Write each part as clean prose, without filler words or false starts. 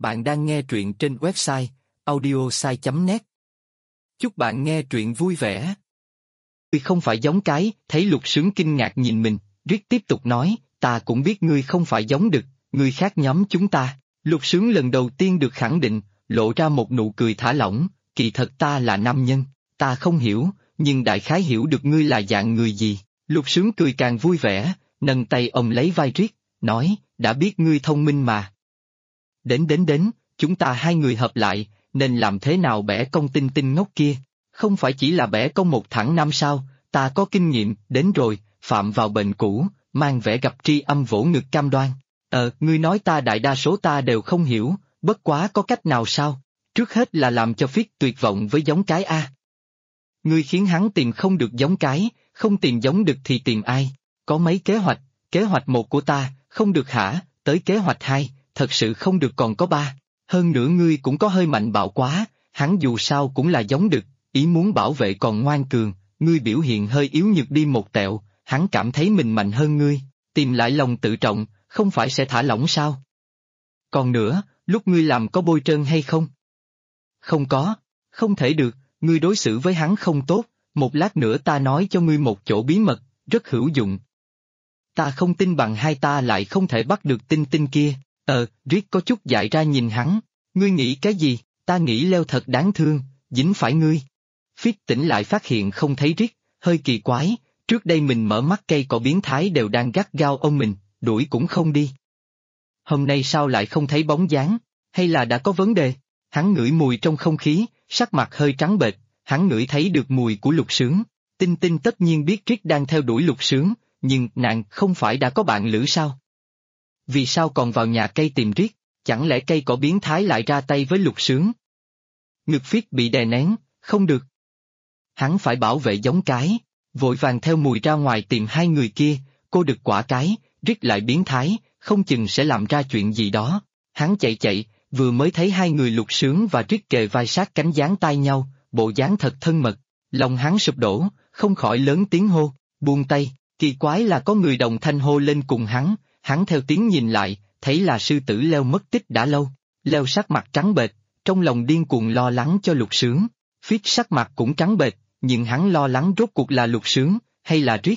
Bạn đang nghe truyện trên website audiosai.net. Chúc bạn nghe truyện vui vẻ. Ngươi không phải giống cái, thấy Lục Sướng kinh ngạc nhìn mình, Rick tiếp tục nói, ta cũng biết ngươi không phải giống đực, ngươi khác nhóm chúng ta. Lục Sướng lần đầu tiên được khẳng định, lộ ra một nụ cười thả lỏng, kỳ thật ta là nam nhân, ta không hiểu, nhưng đại khái hiểu được ngươi là dạng người gì. Lục Sướng cười càng vui vẻ, nâng tay ông lấy vai Rick, nói, đã biết ngươi thông minh mà. Đến, chúng ta hai người hợp lại, nên làm thế nào bẻ con tinh tinh ngốc kia? Không phải chỉ là bẻ con một thẳng nam sao, ta có kinh nghiệm, đến rồi, phạm vào bệnh cũ, mang vẻ gặp tri âm vỗ ngực cam đoan. Ngươi nói ta đại đa số ta đều không hiểu, bất quá có cách nào sao? Trước hết là làm cho Phiết tuyệt vọng với giống cái A. Ngươi khiến hắn tìm không được giống cái, không tìm giống đực thì tìm ai? Có mấy kế hoạch 1 của ta, không được hả, tới kế hoạch 2, thật sự không được còn có 3. Hơn nữa ngươi cũng có hơi mạnh bạo quá, hắn dù sao cũng là giống đực, ý muốn bảo vệ còn ngoan cường, ngươi biểu hiện hơi yếu nhược đi một tẹo, hắn cảm thấy mình mạnh hơn ngươi, tìm lại lòng tự trọng, không phải sẽ thả lỏng sao? Còn nữa, lúc ngươi làm có bôi trơn hay không? Không có, không thể được, ngươi đối xử với hắn không tốt, một lát nữa ta nói cho ngươi một chỗ bí mật, rất hữu dụng. Ta không tin bằng hai ta lại không thể bắt được tinh tinh kia. Rick có chút dại ra nhìn hắn, ngươi nghĩ cái gì, ta nghĩ Leo thật đáng thương, dính phải ngươi. Phiết tỉnh lại phát hiện không thấy Rick, hơi kỳ quái, trước đây mình mở mắt cây cỏ biến thái đều đang gắt gao ôm mình, đuổi cũng không đi. Hôm nay sao lại không thấy bóng dáng, hay là đã có vấn đề? Hắn ngửi mùi trong không khí, sắc mặt hơi trắng bệch, hắn ngửi thấy được mùi của Lục Sướng. Tinh tinh tất nhiên biết Rick đang theo đuổi Lục Sướng, nhưng nàng không phải đã có bạn lữ sao? Vì sao còn vào nhà cây tìm Rick, chẳng lẽ cây cỏ biến thái lại ra tay với Lục Sướng? Ngực Phiết bị đè nén, không được. Hắn phải bảo vệ giống cái, vội vàng theo mùi ra ngoài tìm hai người kia, cô đực quả cái, Rick lại biến thái, không chừng sẽ làm ra chuyện gì đó. Hắn chạy, vừa mới thấy hai người Lục Sướng và Rick kề vai sát cánh dán tai nhau, bộ dáng thật thân mật, lòng hắn sụp đổ, không khỏi lớn tiếng hô, buông tay, kỳ quái là có người đồng thanh hô lên cùng hắn theo tiếng nhìn lại, thấy là sư tử Leo mất tích đã lâu, Leo sắc mặt trắng bệch, trong lòng điên cuồng lo lắng cho Lục Sướng, Phiết sắc mặt cũng trắng bệch, nhưng hắn lo lắng rốt cuộc là Lục Sướng, hay là Rick.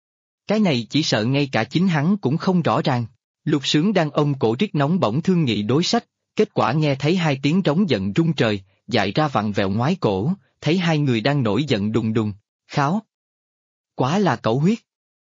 Cái này chỉ sợ ngay cả chính hắn cũng không rõ ràng. Lục Sướng đang ôm cổ Rick nóng bỏng thương nghị đối sách, kết quả nghe thấy hai tiếng trống giận rung trời, dại ra vặn vẹo ngoái cổ, thấy hai người đang nổi giận đùng đùng, kháo. Quá là cẩu huyết.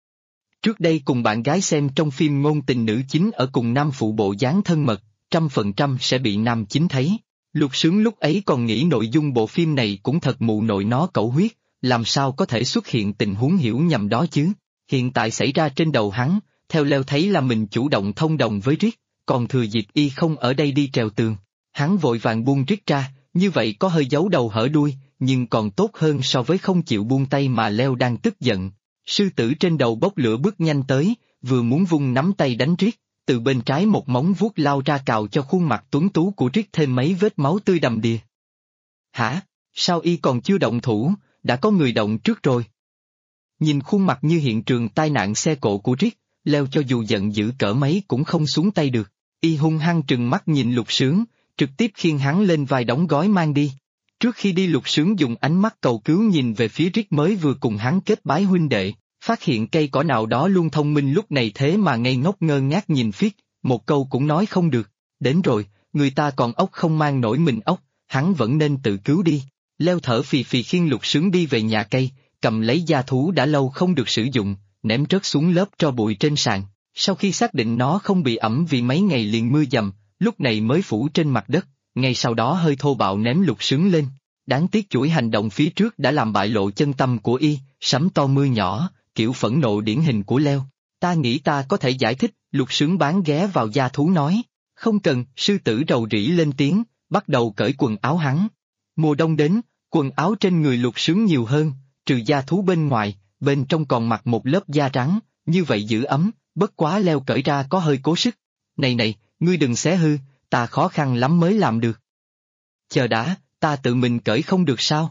Trước đây cùng bạn gái xem trong phim ngôn tình nữ chính ở cùng nam phụ bộ dáng thân mật, 100% sẽ bị nam chính thấy. Lục Sướng lúc ấy còn nghĩ nội dung bộ phim này cũng thật mụ nội nó cẩu huyết, làm sao có thể xuất hiện tình huống hiểu nhầm đó chứ. Hiện tại xảy ra trên đầu hắn, theo Leo thấy là mình chủ động thông đồng với Rick, còn thừa dịp y không ở đây đi trèo tường. Hắn vội vàng buông Rick ra, như vậy có hơi giấu đầu hở đuôi, nhưng còn tốt hơn so với không chịu buông tay mà Leo đang tức giận. Sư tử trên đầu bốc lửa bước nhanh tới, vừa muốn vung nắm tay đánh Rick, từ bên trái một móng vuốt lao ra cào cho khuôn mặt tuấn tú của Rick thêm mấy vết máu tươi đầm đìa. Hả? Sao y còn chưa động thủ, đã có người động trước rồi? Nhìn khuôn mặt như hiện trường tai nạn xe cộ của Rick, Leo cho dù giận dữ cỡ mấy cũng không xuống tay được. Y hung hăng trừng mắt nhìn Lục Sướng, trực tiếp khiêng hắn lên vai đóng gói mang đi. Trước khi đi Lục Sướng dùng ánh mắt cầu cứu nhìn về phía Rick mới vừa cùng hắn kết bái huynh đệ, phát hiện cây cỏ nào đó luôn thông minh lúc này thế mà ngây ngốc ngơ ngác nhìn Phiết, một câu cũng nói không được. Đến rồi, người ta còn ốc không mang nổi mình ốc, hắn vẫn nên tự cứu đi. Leo thở phì phì khiêng Lục Sướng đi về nhà cây, cầm lấy da thú đã lâu không được sử dụng, ném rớt xuống lớp tro bụi trên sàn. Sau khi xác định nó không bị ẩm vì mấy ngày liền mưa dầm, lúc này mới phủ trên mặt đất, ngay sau đó hơi thô bạo ném Lục Sướng lên. Đáng tiếc chuỗi hành động phía trước đã làm bại lộ chân tâm của y, sấm to mưa nhỏ, kiểu phẫn nộ điển hình của Leo. Ta nghĩ ta có thể giải thích, Lục Sướng bán ghé vào da thú nói. Không cần, sư tử rầu rĩ lên tiếng, bắt đầu cởi quần áo hắn. Mùa đông đến, quần áo trên người Lục Sướng nhiều hơn, trừ da thú bên ngoài, bên trong còn mặc một lớp da trắng, như vậy giữ ấm, bất quá Leo cởi ra có hơi cố sức. Này, ngươi đừng xé hư, ta khó khăn lắm mới làm được. Chờ đã, ta tự mình cởi không được sao?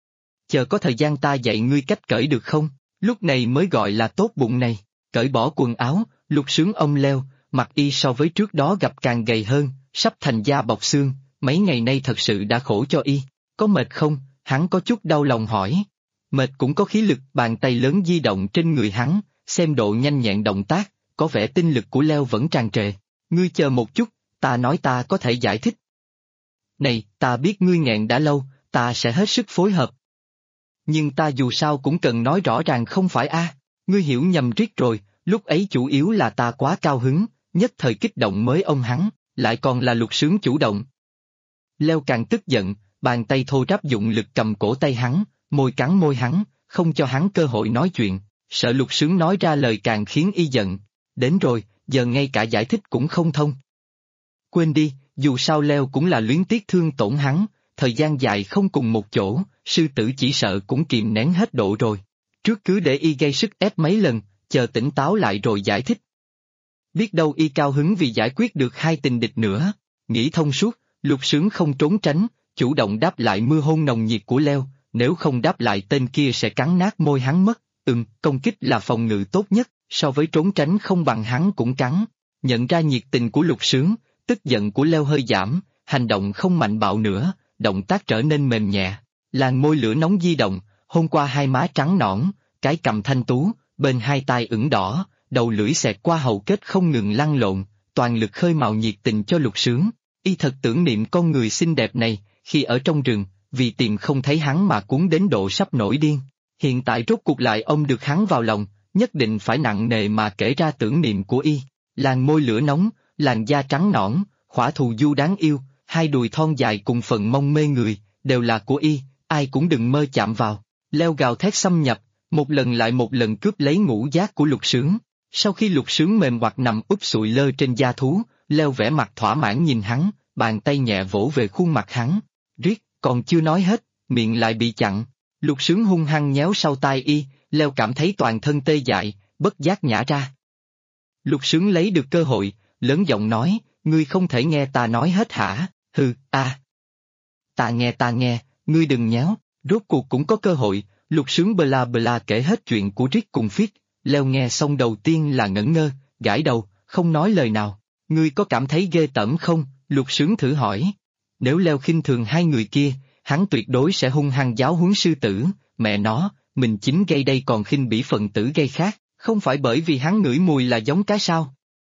Chờ có thời gian ta dạy ngươi cách cởi được không? Lúc này mới gọi là tốt bụng này. Cởi bỏ quần áo, Lục Sướng ông Leo, mặt y so với trước đó gặp càng gầy hơn, sắp thành da bọc xương, mấy ngày nay thật sự đã khổ cho y. Có mệt không? Hắn có chút đau lòng hỏi. Mệt cũng có khí lực, bàn tay lớn di động trên người hắn, xem độ nhanh nhẹn động tác, có vẻ tinh lực của Leo vẫn tràn trề. Ngươi chờ một chút, ta nói ta có thể giải thích. Này, ta biết ngươi nghẹn đã lâu, ta sẽ hết sức phối hợp. Nhưng ta dù sao cũng cần nói rõ ràng không phải a? Ngươi hiểu nhầm riết rồi, lúc ấy chủ yếu là ta quá cao hứng, nhất thời kích động mới ông hắn, lại còn là Lục Sướng chủ động. Leo càng tức giận, bàn tay thô ráp dụng lực cầm cổ tay hắn, môi cắn môi hắn, không cho hắn cơ hội nói chuyện, sợ Lục Sướng nói ra lời càng khiến y giận. Đến rồi, giờ ngay cả giải thích cũng không thông. Quên đi, dù sao Leo cũng là luyến tiếc thương tổn hắn, thời gian dài không cùng một chỗ, sư tử chỉ sợ cũng kìm nén hết độ rồi. Trước cứ để y gây sức ép mấy lần, chờ tỉnh táo lại rồi giải thích. Biết đâu y cao hứng vì giải quyết được hai tình địch nữa. Nghĩ thông suốt, Lục Sướng không trốn tránh, chủ động đáp lại mưa hôn nồng nhiệt của Leo, nếu không đáp lại tên kia sẽ cắn nát môi hắn mất. Công kích là phòng ngự tốt nhất, so với trốn tránh không bằng hắn cũng cắn. Nhận ra nhiệt tình của Lục Sướng, tức giận của Leo hơi giảm, hành động không mạnh bạo nữa, động tác trở nên mềm nhẹ. Làn môi lửa nóng di động, hôn qua hai má trắng nõn, cái cằm thanh tú, bên hai tai ửng đỏ, đầu lưỡi xẹt qua hầu kết không ngừng lăn lộn, toàn lực khơi mào nhiệt tình cho Lục Sướng. Y thật tưởng niệm con người xinh đẹp này, khi ở trong rừng, vì tìm không thấy hắn mà cuốn đến độ sắp nổi điên. Hiện tại rốt cuộc lại ôm được hắn vào lòng, nhất định phải nặng nề mà kể ra tưởng niệm của y. Làn môi lửa nóng, làn da trắng nõn, khỏa thù du đáng yêu, hai đùi thon dài cùng phần mông mê người, đều là của y, ai cũng đừng mơ chạm vào. Leo gào thét xâm nhập, một lần lại một lần cướp lấy ngũ giác của Lục Sướng. Sau khi Lục Sướng mềm hoặc nằm úp sụi lơ trên da thú, Leo vẻ mặt thỏa mãn nhìn hắn, bàn tay nhẹ vỗ về khuôn mặt hắn. Riết, còn chưa nói hết, miệng lại bị chặn. Lục Sướng hung hăng nhéo sau tai y, Leo cảm thấy toàn thân tê dại, bất giác nhả ra. Lục Sướng lấy được cơ hội, lớn giọng nói, ngươi không thể nghe ta nói hết hả? Hừ, a. Ta nghe, ngươi đừng nhéo. Rốt cuộc cũng có cơ hội, Lục Sướng bla bla kể hết chuyện của Rick cùng Phiết. Leo nghe xong đầu tiên là ngẩn ngơ, gãi đầu, không nói lời nào. Ngươi có cảm thấy ghê tởm không? Lục Sướng thử hỏi. Nếu Leo khinh thường hai người kia, hắn tuyệt đối sẽ hung hăng giáo huấn sư tử. Mẹ nó, mình chính gây đây còn khinh bỉ phần tử gây khác, không phải bởi vì hắn ngửi mùi là giống cái sao?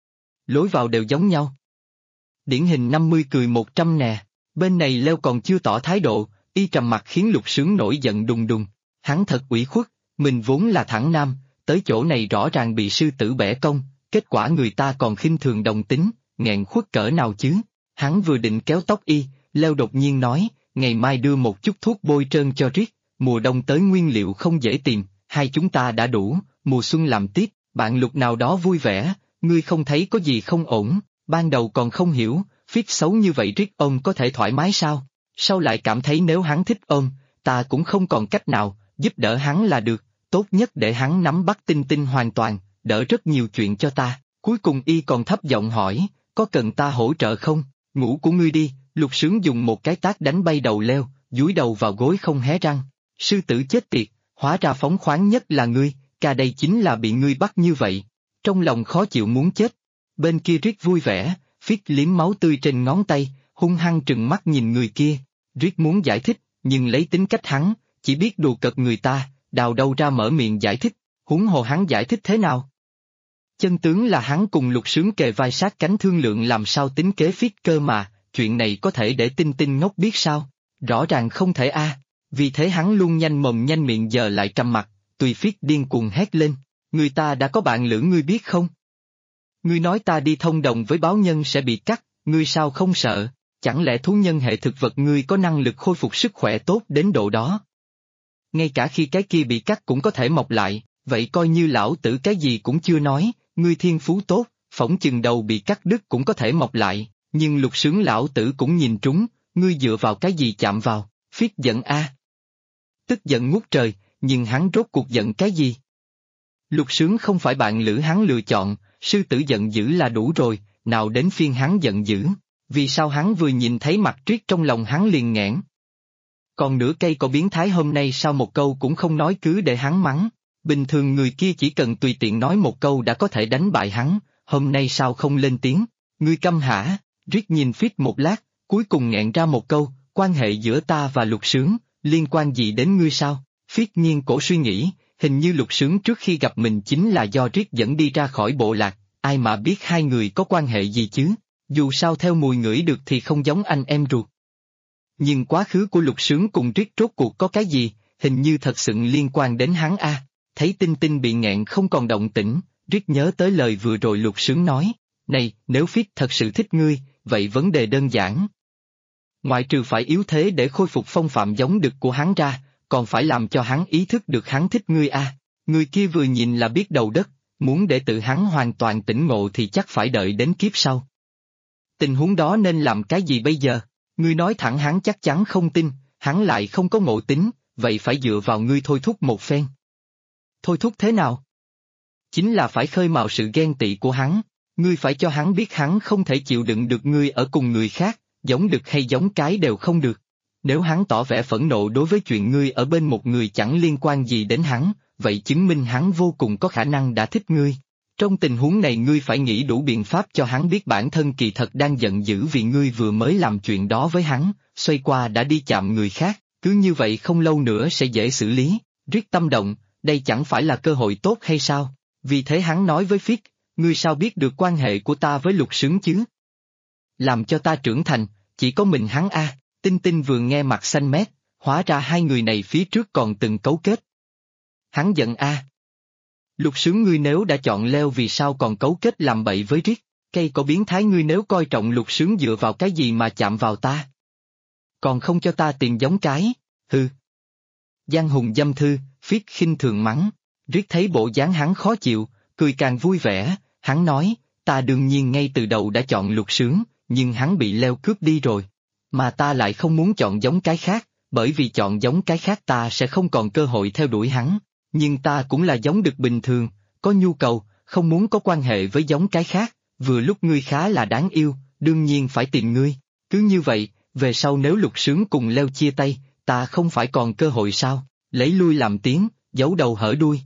Lối vào đều giống nhau. Điển hình 50 cười 100 nè. Bên này Leo còn chưa tỏ thái độ, y trầm mặt khiến Lục Sướng nổi giận đùng đùng. Hắn thật ủy khuất, mình vốn là thẳng nam, tới chỗ này rõ ràng bị sư tử bẻ cong, kết quả người ta còn khinh thường đồng tính, nghẹn khuất cỡ nào chứ. Hắn vừa định kéo tóc y, Leo đột nhiên nói, ngày mai đưa một chút thuốc bôi trơn cho Rick, mùa đông tới nguyên liệu không dễ tìm, hai chúng ta đã đủ, mùa xuân làm tiếp. Bạn Lục nào đó vui vẻ, ngươi không thấy có gì không ổn, ban đầu còn không hiểu, Phiết xấu như vậy Rick ôm có thể thoải mái sao? Sau lại cảm thấy nếu hắn thích ôm, ta cũng không còn cách nào, giúp đỡ hắn là được, tốt nhất để hắn nắm bắt Tinh Tinh hoàn toàn, đỡ rất nhiều chuyện cho ta. Cuối cùng y còn thấp giọng hỏi, có cần ta hỗ trợ không? Ngủ của ngươi đi. Lục Sướng dùng một cái tát đánh bay đầu Leo, dúi đầu vào gối không hé răng. Sư tử chết tiệt, hóa ra phóng khoáng nhất là ngươi, ca đây chính là bị ngươi bắt như vậy. Trong lòng khó chịu muốn chết. Bên kia Rick vui vẻ, Phiết liếm máu tươi trên ngón tay, hung hăng trừng mắt nhìn người kia. Rick muốn giải thích, nhưng lấy tính cách hắn, chỉ biết đùa cợt người ta, đào đâu ra mở miệng giải thích, huống hồ hắn giải thích thế nào? Chân tướng là hắn cùng Lục Sướng kề vai sát cánh thương lượng làm sao tính kế Phiết cơ mà, chuyện này có thể để Tinh Tinh ngốc biết sao? Rõ ràng không thể a. Vì thế hắn luôn nhanh mồm nhanh miệng giờ lại trầm mặt, tùy Phiết điên cuồng hét lên, người ta đã có bạn lữ ngươi biết không? Ngươi nói ta đi thông đồng với báo nhân sẽ bị cắt, ngươi sao không sợ? Chẳng lẽ thú nhân hệ thực vật ngươi có năng lực khôi phục sức khỏe tốt đến độ đó? Ngay cả khi cái kia bị cắt cũng có thể mọc lại, vậy coi như lão tử cái gì cũng chưa nói, ngươi thiên phú tốt, phỏng chừng đầu bị cắt đứt cũng có thể mọc lại, nhưng Lục Sướng lão tử cũng nhìn trúng, ngươi dựa vào cái gì chạm vào? Phiết giận a. Tức giận ngút trời, nhưng hắn rốt cuộc giận cái gì? Lục Sướng không phải bạn lữ hắn lựa chọn, sư tử giận dữ là đủ rồi, nào đến phiên hắn giận dữ. Vì sao hắn vừa nhìn thấy mặt Triết trong lòng hắn liền nghẽn? Còn nửa cây cỏ biến thái hôm nay sao một câu cũng không nói cứ để hắn mắng? Bình thường người kia chỉ cần tùy tiện nói một câu đã có thể đánh bại hắn, hôm nay sao không lên tiếng? Ngươi câm hả? Riết nhìn Fit một lát, cuối cùng nghẹn ra một câu, quan hệ giữa ta và Lục Sướng, liên quan gì đến ngươi sao? Fit nghiêng cổ suy nghĩ, hình như Lục Sướng trước khi gặp mình chính là do Riết dẫn đi ra khỏi bộ lạc, ai mà biết hai người có quan hệ gì chứ, dù sao theo mùi ngửi được thì không giống anh em ruột. Nhưng quá khứ của Lục Sướng cùng Riết rốt cuộc có cái gì, hình như thật sự liên quan đến hắn a. Thấy Tinh Tinh bị nghẹn không còn động tĩnh, Riết nhớ tới lời vừa rồi Lục Sướng nói, này, nếu Fit thật sự thích ngươi, vậy vấn đề đơn giản. Ngoại trừ phải yếu thế để khôi phục phong phạm giống đực của hắn ra, còn phải làm cho hắn ý thức được hắn thích ngươi a. Người kia vừa nhìn là biết đầu đất, muốn để tự hắn hoàn toàn tỉnh ngộ thì chắc phải đợi đến kiếp sau. Tình huống đó nên làm cái gì bây giờ? Ngươi nói thẳng hắn chắc chắn không tin, hắn lại không có ngộ tính, vậy phải dựa vào ngươi thôi thúc một phen. Thôi thúc thế nào? Chính là phải khơi mào sự ghen tị của hắn, ngươi phải cho hắn biết hắn không thể chịu đựng được ngươi ở cùng người khác, giống đực hay giống cái đều không được. Nếu hắn tỏ vẻ phẫn nộ đối với chuyện ngươi ở bên một người chẳng liên quan gì đến hắn, vậy chứng minh hắn vô cùng có khả năng đã thích ngươi. Trong tình huống này ngươi phải nghĩ đủ biện pháp cho hắn biết bản thân kỳ thật đang giận dữ vì ngươi vừa mới làm chuyện đó với hắn, xoay qua đã đi chạm người khác, cứ như vậy không lâu nữa sẽ dễ xử lý. Riết tâm động, đây chẳng phải là cơ hội tốt hay sao? Vì thế hắn nói với Fit, ngươi sao biết được quan hệ của ta với Lục Sướng chứ? Làm cho ta trưởng thành, chỉ có mình hắn a. Tinh Tinh vừa nghe mặt xanh mét, hóa ra hai người này phía trước còn từng cấu kết. Hắn giận a. Lục Sướng ngươi nếu đã chọn leo vì sao còn cấu kết làm bậy với Riết, cây có biến thái ngươi nếu coi trọng Lục Sướng dựa vào cái gì mà chạm vào ta? Còn không cho ta tiền giống cái, hừ. Giang hùng dâm thư, Phiết khinh thường mắng, Riết thấy bộ dáng hắn khó chịu, cười càng vui vẻ, hắn nói, ta đương nhiên ngay từ đầu đã chọn Lục Sướng, nhưng hắn bị leo cướp đi rồi. Mà ta lại không muốn chọn giống cái khác, bởi vì chọn giống cái khác ta sẽ không còn cơ hội theo đuổi hắn. Nhưng ta cũng là giống đực bình thường, có nhu cầu, không muốn có quan hệ với giống cái khác, vừa lúc ngươi khá là đáng yêu, đương nhiên phải tìm ngươi. Cứ như vậy, về sau nếu Lục Sướng cùng leo chia tay, ta không phải còn cơ hội sao, lấy lui làm tiếng, giấu đầu hở đuôi.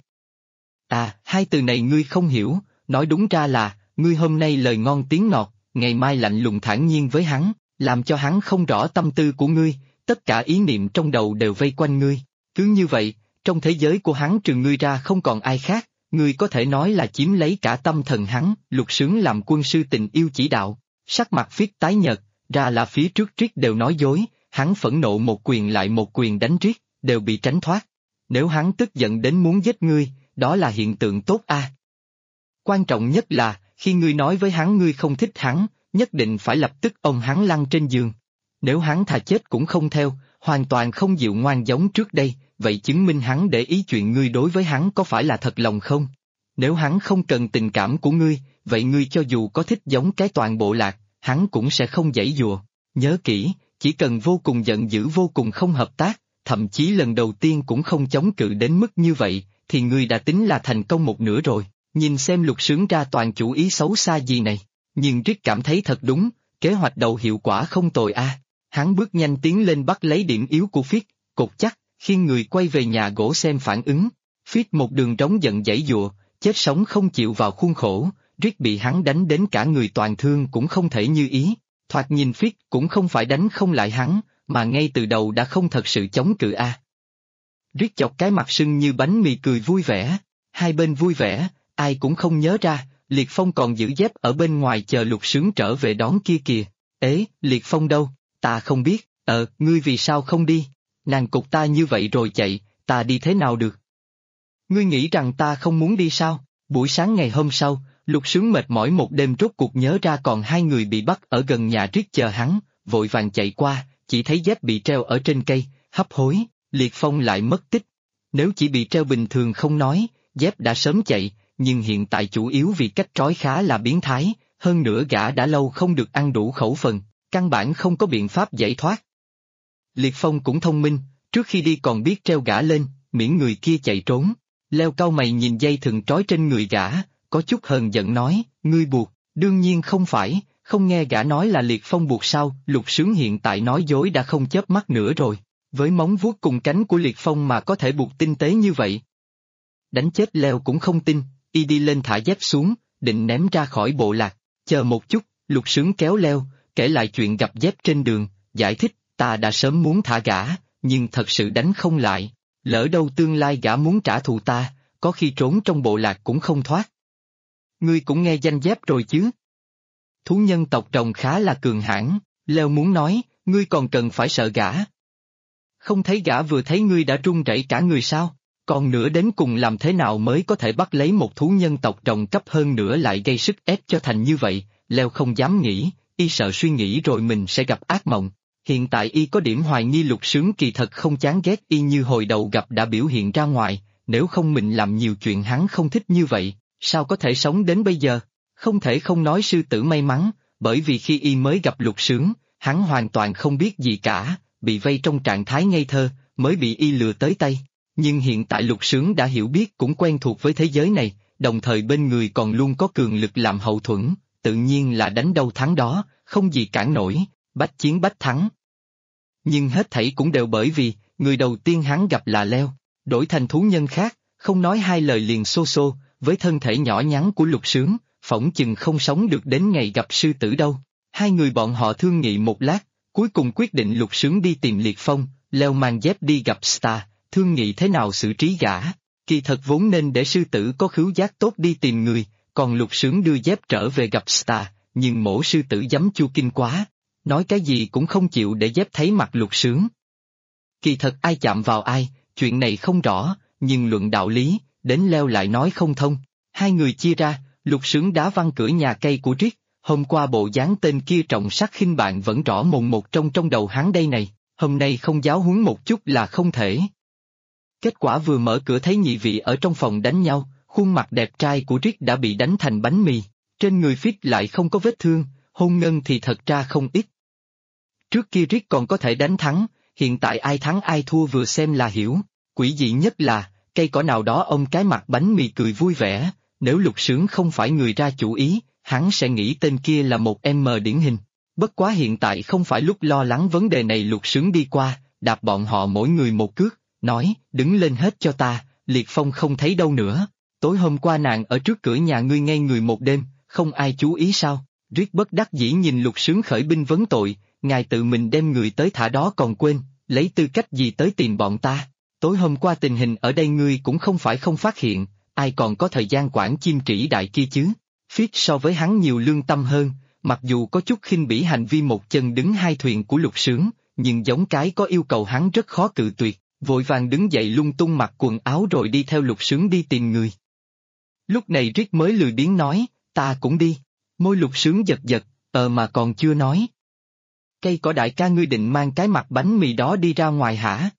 À, hai từ này ngươi không hiểu, nói đúng ra là, ngươi hôm nay lời ngon tiếng ngọt, ngày mai lạnh lùng thản nhiên với hắn, làm cho hắn không rõ tâm tư của ngươi, tất cả ý niệm trong đầu đều vây quanh ngươi. Cứ như vậy, trong thế giới của hắn trừ ngươi ra không còn ai khác, ngươi có thể nói là chiếm lấy cả tâm thần hắn. Lục Sướng làm quân sư tình yêu chỉ đạo, sắc mặt Phiết tái nhợt, ra là phía trước Riết đều nói dối, hắn phẫn nộ một quyền lại một quyền đánh Riết, đều bị tránh thoát. Nếu hắn tức giận đến muốn giết ngươi, đó là hiện tượng tốt a. Quan trọng nhất là, khi ngươi nói với hắn ngươi không thích hắn, nhất định phải lập tức ôm hắn lăn trên giường. Nếu hắn thà chết cũng không theo, hoàn toàn không dịu ngoan giống trước đây, vậy chứng minh hắn để ý chuyện ngươi đối với hắn có phải là thật lòng không? Nếu hắn không cần tình cảm của ngươi, vậy ngươi cho dù có thích giống cái toàn bộ lạc, hắn cũng sẽ không giãy giụa. Nhớ kỹ, chỉ cần vô cùng giận dữ vô cùng không hợp tác, thậm chí lần đầu tiên cũng không chống cự đến mức như vậy, thì ngươi đã tính là thành công một nửa rồi. Nhìn xem Lục Sướng ra toàn chủ ý xấu xa gì này, nhưng Riết cảm thấy thật đúng, kế hoạch đầu hiệu quả không tồi a. Hắn bước nhanh tiến lên bắt lấy điểm yếu của Phiết, cột chắc, khiêng người quay về nhà gỗ xem phản ứng. Phiết một đường trống giận giãy giụa, chết sống không chịu vào khuôn khổ, Riết bị hắn đánh đến cả người toàn thương cũng không thể như ý. Thoạt nhìn Phiết cũng không phải đánh không lại hắn, mà ngay từ đầu đã không thật sự chống cự a. Riết chọc cái mặt sưng như bánh mì cười vui vẻ, hai bên vui vẻ, ai cũng không nhớ ra, Liệt Phong còn giữ dép ở bên ngoài chờ Lục Sướng trở về đón kia kìa. Ế, Liệt Phong đâu? Ta không biết, ngươi vì sao không đi? Nàng cục ta như vậy rồi chạy, ta đi thế nào được? Ngươi nghĩ rằng ta không muốn đi sao? Buổi sáng ngày hôm sau, Lục Sướng mệt mỏi một đêm rốt cuộc nhớ ra còn hai người bị bắt ở gần nhà Riết chờ hắn, vội vàng chạy qua, chỉ thấy dép bị treo ở trên cây, hấp hối, Liệt Phong lại mất tích. Nếu chỉ bị treo bình thường không nói, dép đã sớm chạy, nhưng hiện tại chủ yếu vì cách trói khá là biến thái, hơn nữa gã đã lâu không được ăn đủ khẩu phần, căn bản không có biện pháp giải thoát. Liệt Phong cũng thông minh, trước khi đi còn biết treo gã lên, miễn người kia chạy trốn. Leo cau mày nhìn dây thừng trói trên người gã, có chút hờn giận nói, ngươi buộc, đương nhiên không phải, không nghe gã nói là Liệt Phong buộc sao? Lục Sướng hiện tại nói dối đã không chớp mắt nữa rồi, với móng vuốt cùng cánh của Liệt Phong mà có thể buộc tinh tế như vậy. Đánh chết Leo cũng không tin, đi lên thả dép xuống, định ném ra khỏi bộ lạc, chờ một chút, Lục Sướng kéo Leo, kể lại chuyện gặp dép trên đường, giải thích, ta đã sớm muốn thả gã, nhưng thật sự đánh không lại. Lỡ đâu tương lai gã muốn trả thù ta, có khi trốn trong bộ lạc cũng không thoát. Ngươi cũng nghe danh dép rồi chứ? Thú nhân tộc Rồng khá là cường hãn, Leo muốn nói, ngươi còn cần phải sợ gã. Không thấy gã vừa thấy ngươi đã run rẩy cả người sao? Còn nữa đến cùng làm thế nào mới có thể bắt lấy một thú nhân tộc Rồng cấp hơn nữa lại gây sức ép cho thành như vậy? Leo không dám nghĩ, y sợ suy nghĩ rồi mình sẽ gặp ác mộng. Hiện tại y có điểm hoài nghi Lục Sướng kỳ thật không chán ghét y như hồi đầu gặp đã biểu hiện ra ngoài, nếu không mình làm nhiều chuyện hắn không thích như vậy, sao có thể sống đến bây giờ? Không thể không nói sư tử may mắn, bởi vì khi y mới gặp Lục Sướng, hắn hoàn toàn không biết gì cả, bị vây trong trạng thái ngây thơ, mới bị y lừa tới tay. Nhưng hiện tại Lục Sướng đã hiểu biết cũng quen thuộc với thế giới này, đồng thời bên người còn luôn có cường lực làm hậu thuẫn, tự nhiên là đánh đâu thắng đó, không gì cản nổi, bách chiến bách thắng. Nhưng hết thảy cũng đều bởi vì, người đầu tiên hắn gặp là Leo, đổi thành thú nhân khác, không nói hai lời liền xô xô, với thân thể nhỏ nhắn của Lục Sướng, phỏng chừng không sống được đến ngày gặp sư tử đâu. Hai người bọn họ thương nghị một lát, cuối cùng quyết định Lục Sướng đi tìm Liệt Phong, Leo mang dép đi gặp Star, thương nghị thế nào xử trí gã. Kỳ thật vốn nên để sư tử có khứu giác tốt đi tìm người, còn Lục Sướng đưa dép trở về gặp Star, nhưng mổ sư tử giấm chua kinh quá, nói cái gì cũng không chịu để dép thấy mặt Lục Sướng. Kỳ thật ai chạm vào ai, chuyện này không rõ, nhưng luận đạo lý, đến Leo lại nói không thông. Hai người chia ra, Lục Sướng đá văng cửa nhà cây của Triết, hôm qua bộ dáng tên kia trọng sắc khinh bạn vẫn rõ mồn một trong đầu hắn đây này, hôm nay không giáo huấn một chút là không thể. Kết quả vừa mở cửa thấy nhị vị ở trong phòng đánh nhau, khuôn mặt đẹp trai của Triết đã bị đánh thành bánh mì, trên người Phiết lại không có vết thương, hôn ngân thì thật ra không ít. Trước kia Triết còn có thể đánh thắng, hiện tại ai thắng ai thua vừa xem là hiểu, quỷ dị nhất là, cây cỏ nào đó ông cái mặt bánh mì cười vui vẻ, nếu Lục Sướng không phải người ra chủ ý, hắn sẽ nghĩ tên kia là một điển hình. Bất quá hiện tại không phải lúc lo lắng vấn đề này. Lục Sướng đi qua, đạp bọn họ mỗi người một cước, nói, đứng lên hết cho ta, Liệt Phong không thấy đâu nữa, tối hôm qua nàng ở trước cửa nhà ngươi ngây người một đêm, không ai chú ý sao? Riết bất đắc dĩ nhìn Lục Sướng khởi binh vấn tội, ngài tự mình đem người tới thả đó còn quên, lấy tư cách gì tới tìm bọn ta? Tối hôm qua tình hình ở đây ngươi cũng không phải không phát hiện, ai còn có thời gian quản chim trĩ đại kia chứ? Phiết so với hắn nhiều lương tâm hơn, mặc dù có chút khinh bỉ hành vi một chân đứng hai thuyền của Lục Sướng, nhưng giống cái có yêu cầu hắn rất khó cự tuyệt, vội vàng đứng dậy lung tung mặc quần áo rồi đi theo Lục Sướng đi tìm người. Lúc này Riết mới lười biếng nói, ta cũng đi. Môi Lục Sướng giật giật, mà còn chưa nói. Cây cỏ đại ca ngươi định mang cái mặt bánh mì đó đi ra ngoài hả?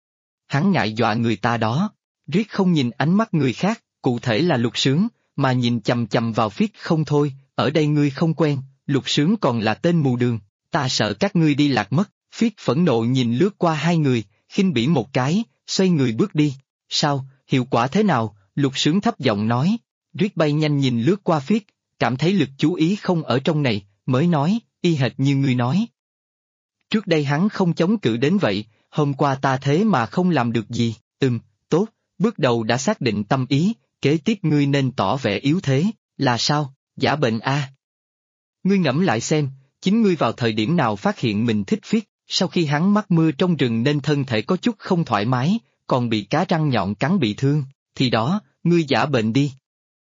Hắn ngại dọa người ta đó. Riết không nhìn ánh mắt người khác, cụ thể là Lục Sướng, mà nhìn chầm chầm vào Phiết không thôi, ở đây ngươi không quen, Lục Sướng còn là tên mù đường, ta sợ các ngươi đi lạc mất. Phiết phẫn nộ nhìn lướt qua hai người, khinh bỉ một cái, xoay người bước đi. Sao, hiệu quả thế nào? Lục Sướng thấp giọng nói. Riết bay nhanh nhìn lướt qua Phiết, cảm thấy lực chú ý không ở trong này, mới nói, y hệt như ngươi nói. Trước đây hắn không chống cự đến vậy, hôm qua ta thế mà không làm được gì, tốt, bước đầu đã xác định tâm ý, kế tiếp ngươi nên tỏ vẻ yếu thế, là sao, giả bệnh a? Ngươi ngẫm lại xem, chính ngươi vào thời điểm nào phát hiện mình thích Phiết, sau khi hắn mắc mưa trong rừng nên thân thể có chút không thoải mái, còn bị cá răng nhọn cắn bị thương, thì đó, ngươi giả bệnh đi.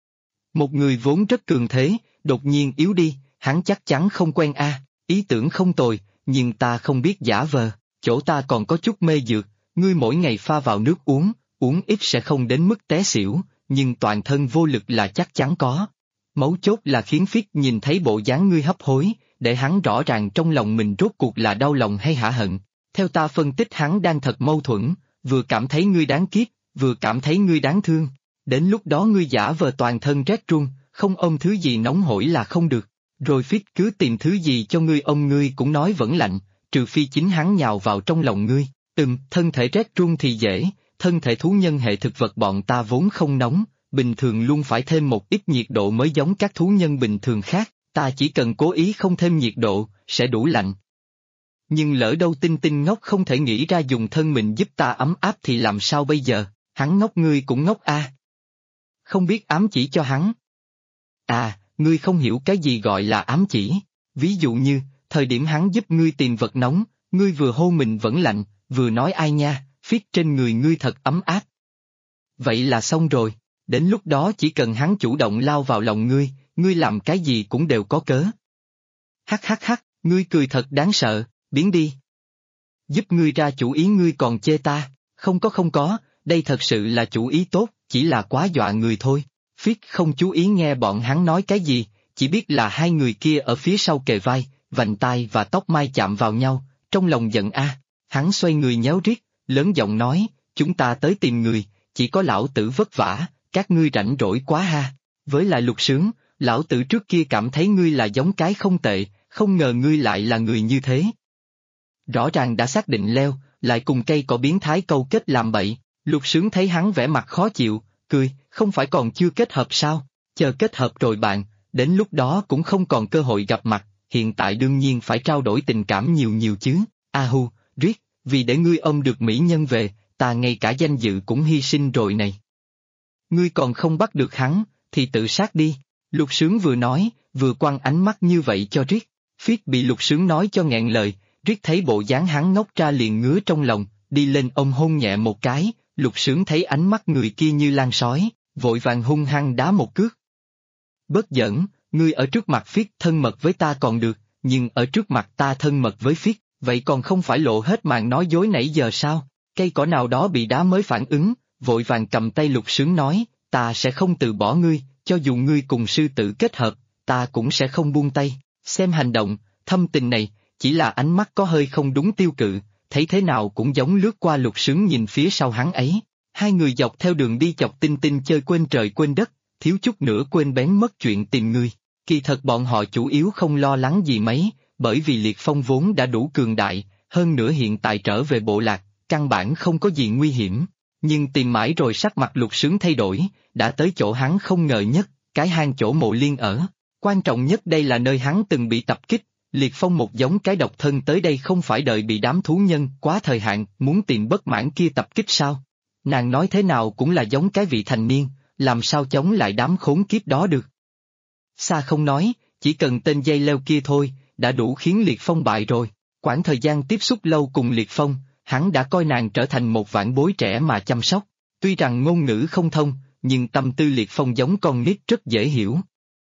Một người vốn rất cường thế, đột nhiên yếu đi, hắn chắc chắn không quen a. Ý tưởng không tồi, nhưng ta không biết giả vờ, chỗ ta còn có chút mê dược, ngươi mỗi ngày pha vào nước uống, uống ít sẽ không đến mức té xỉu, nhưng toàn thân vô lực là chắc chắn có. Mấu chốt là khiến Phiết nhìn thấy bộ dáng ngươi hấp hối, để hắn rõ ràng trong lòng mình rốt cuộc là đau lòng hay hả hận. Theo ta phân tích hắn đang thật mâu thuẫn, vừa cảm thấy ngươi đáng kiếp, vừa cảm thấy ngươi đáng thương. Đến lúc đó ngươi giả vờ toàn thân rét run, không ôm thứ gì nóng hổi là không được. Rồi Phiết cứ tìm thứ gì cho ngươi ôm ngươi cũng nói vẫn lạnh, trừ phi chính hắn nhào vào trong lòng ngươi. Thân thể rét run thì dễ, thân thể thú nhân hệ thực vật bọn ta vốn không nóng, bình thường luôn phải thêm một ít nhiệt độ mới giống các thú nhân bình thường khác, ta chỉ cần cố ý không thêm nhiệt độ, sẽ đủ lạnh. Nhưng lỡ đâu Tinh Tinh ngốc không thể nghĩ ra dùng thân mình giúp ta ấm áp thì làm sao bây giờ, hắn ngốc ngươi cũng ngốc a. Không biết ám chỉ cho hắn. À, ngươi không hiểu cái gì gọi là ám chỉ, ví dụ như, thời điểm hắn giúp ngươi tìm vật nóng, ngươi vừa hô mình vẫn lạnh, vừa nói ai nha, Phít trên người ngươi thật ấm áp. Vậy là xong rồi, đến lúc đó chỉ cần hắn chủ động lao vào lòng ngươi làm cái gì cũng đều có cớ. Hắc hắc hắc, ngươi cười thật đáng sợ, biến đi. Giúp ngươi ra chủ ý ngươi còn chê ta, không có, đây thật sự là chủ ý tốt, chỉ là quá dọa người thôi. Phít không chú ý nghe bọn hắn nói cái gì, chỉ biết là hai người kia ở phía sau kề vai, vành tai và tóc mai chạm vào nhau, trong lòng giận a. Hắn xoay người nhéo riết, lớn giọng nói, chúng ta tới tìm người, chỉ có lão tử vất vả, các ngươi rảnh rỗi quá ha. Với lại Lục Sướng, lão tử trước kia cảm thấy ngươi là giống cái không tệ, không ngờ ngươi lại là người như thế. Rõ ràng đã xác định leo, lại cùng cây cỏ biến thái câu kết làm bậy. Lục Sướng thấy hắn vẻ mặt khó chịu, cười, không phải còn chưa kết hợp sao, chờ kết hợp rồi bạn, đến lúc đó cũng không còn cơ hội gặp mặt, hiện tại đương nhiên phải trao đổi tình cảm nhiều nhiều chứ. Hu, riết, vì để ngươi ôm được mỹ nhân về, ta ngay cả danh dự cũng hy sinh rồi này. Ngươi còn không bắt được hắn, thì tự sát đi. Lục Sướng vừa nói, vừa quăng ánh mắt như vậy cho Riết. Phiết bị Lục Sướng nói cho nghẹn lời, Riết thấy bộ dáng hắn ngốc ra liền ngứa trong lòng, đi lên ôm hôn nhẹ một cái, Lục Sướng thấy ánh mắt người kia như lan sói, vội vàng hung hăng đá một cước. Bớt giỡn, ngươi ở trước mặt Phiết thân mật với ta còn được, nhưng ở trước mặt ta thân mật với Phiết, vậy còn không phải lộ hết màn nói dối nãy giờ sao? Cây cỏ nào đó bị đá mới phản ứng, vội vàng cầm tay Lục Sướng nói, ta sẽ không từ bỏ ngươi, cho dù ngươi cùng sư tử kết hợp, ta cũng sẽ không buông tay. Xem hành động, thâm tình này, chỉ là ánh mắt có hơi không đúng tiêu cự, thấy thế nào cũng giống lướt qua Lục Sướng nhìn phía sau hắn ấy. Hai người dọc theo đường đi chọc Tinh Tinh chơi quên trời quên đất, thiếu chút nữa quên bén mất chuyện tìm ngươi. Kỳ thật bọn họ chủ yếu không lo lắng gì mấy, bởi vì Liệt Phong vốn đã đủ cường đại, hơn nữa hiện tại trở về bộ lạc, căn bản không có gì nguy hiểm. Nhưng tìm mãi rồi sắc mặt Lục Sướng thay đổi, đã tới chỗ hắn không ngờ nhất, cái hang chỗ Mộ Liên ở. Quan trọng nhất đây là nơi hắn từng bị tập kích, Liệt Phong một giống cái độc thân tới đây không phải đợi bị đám thú nhân quá thời hạn muốn tìm bất mãn kia tập kích sao? Nàng nói thế nào cũng là giống cái vị thành niên, làm sao chống lại đám khốn kiếp đó được? Xa không nói, chỉ cần tên dây leo kia thôi, đã đủ khiến Liệt Phong bại rồi. Quãng thời gian tiếp xúc lâu cùng Liệt Phong, hắn đã coi nàng trở thành một vạn bối trẻ mà chăm sóc. Tuy rằng ngôn ngữ không thông, nhưng tâm tư Liệt Phong giống con nít rất dễ hiểu.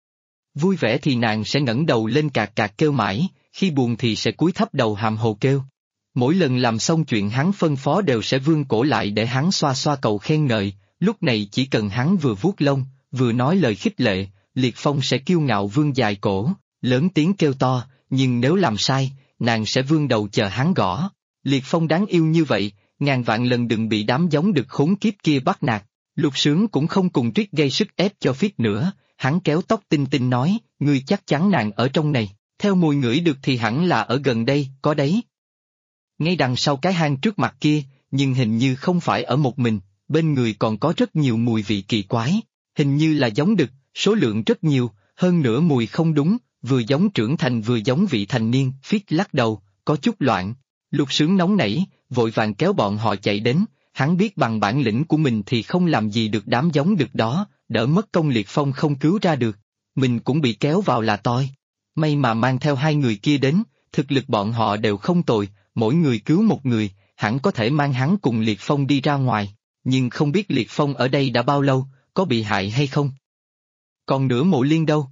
Vui vẻ thì nàng sẽ ngẩng đầu lên cạc cạc kêu mãi, khi buồn thì sẽ cúi thấp đầu hàm hồ kêu. Mỗi lần làm xong chuyện hắn phân phó đều sẽ vươn cổ lại để hắn xoa xoa cầu khen ngợi, lúc này chỉ cần hắn vừa vuốt lông, vừa nói lời khích lệ, Liệt Phong sẽ kiêu ngạo vươn dài cổ, lớn tiếng kêu to, nhưng nếu làm sai, nàng sẽ vươn đầu chờ hắn gõ. Liệt Phong đáng yêu như vậy, ngàn vạn lần đừng bị đám giống đực khốn kiếp kia bắt nạt. Lục Sướng cũng không cùng Triết gây sức ép cho Phiết nữa, hắn kéo tóc Tinh Tinh nói, ngươi chắc chắn nàng ở trong này, theo mùi ngửi được thì hẳn là ở gần đây, có đấy. Ngay đằng sau cái hang trước mặt kia, nhưng hình như không phải ở một mình, bên người còn có rất nhiều mùi vị kỳ quái, hình như là giống đực, số lượng rất nhiều, hơn nữa mùi không đúng, vừa giống trưởng thành vừa giống vị thành niên. Phiết lắc đầu, có chút loạn. Lục Sướng nóng nảy, vội vàng kéo bọn họ chạy đến, hắn biết bằng bản lĩnh của mình thì không làm gì được đám giống đực đó, đỡ mất công Liệt Phong không cứu ra được, mình cũng bị kéo vào là toi. May mà mang theo hai người kia đến, thực lực bọn họ đều không tồi, mỗi người cứu một người, hẳn có thể mang hắn cùng Liệt Phong đi ra ngoài, nhưng không biết Liệt Phong ở đây đã bao lâu, có bị hại hay không? Còn nữa Mộ Liên đâu?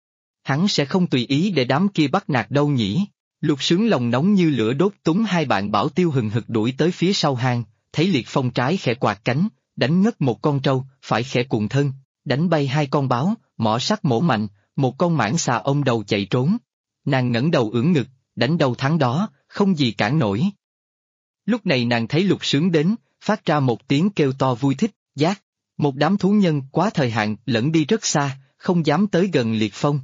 Hắn sẽ không tùy ý để đám kia bắt nạt đâu nhỉ? Lục Sướng lòng nóng như lửa đốt túng hai bạn bảo tiêu hừng hực đuổi tới phía sau hang, thấy Liệt Phong trái khẽ quạt cánh, đánh ngất một con trâu, phải khẽ cuộn thân, đánh bay hai con báo, mỏ sắt mổ mạnh, một con mãng xà ôm đầu chạy trốn. Nàng ngẩng đầu ưỡn ngực, đánh đâu thắng đó, không gì cản nổi. Lúc này nàng thấy Lục Sướng đến, phát ra một tiếng kêu to vui thích, giác. Một đám thú nhân quá thời hạn lẫn đi rất xa, không dám tới gần Liệt Phong.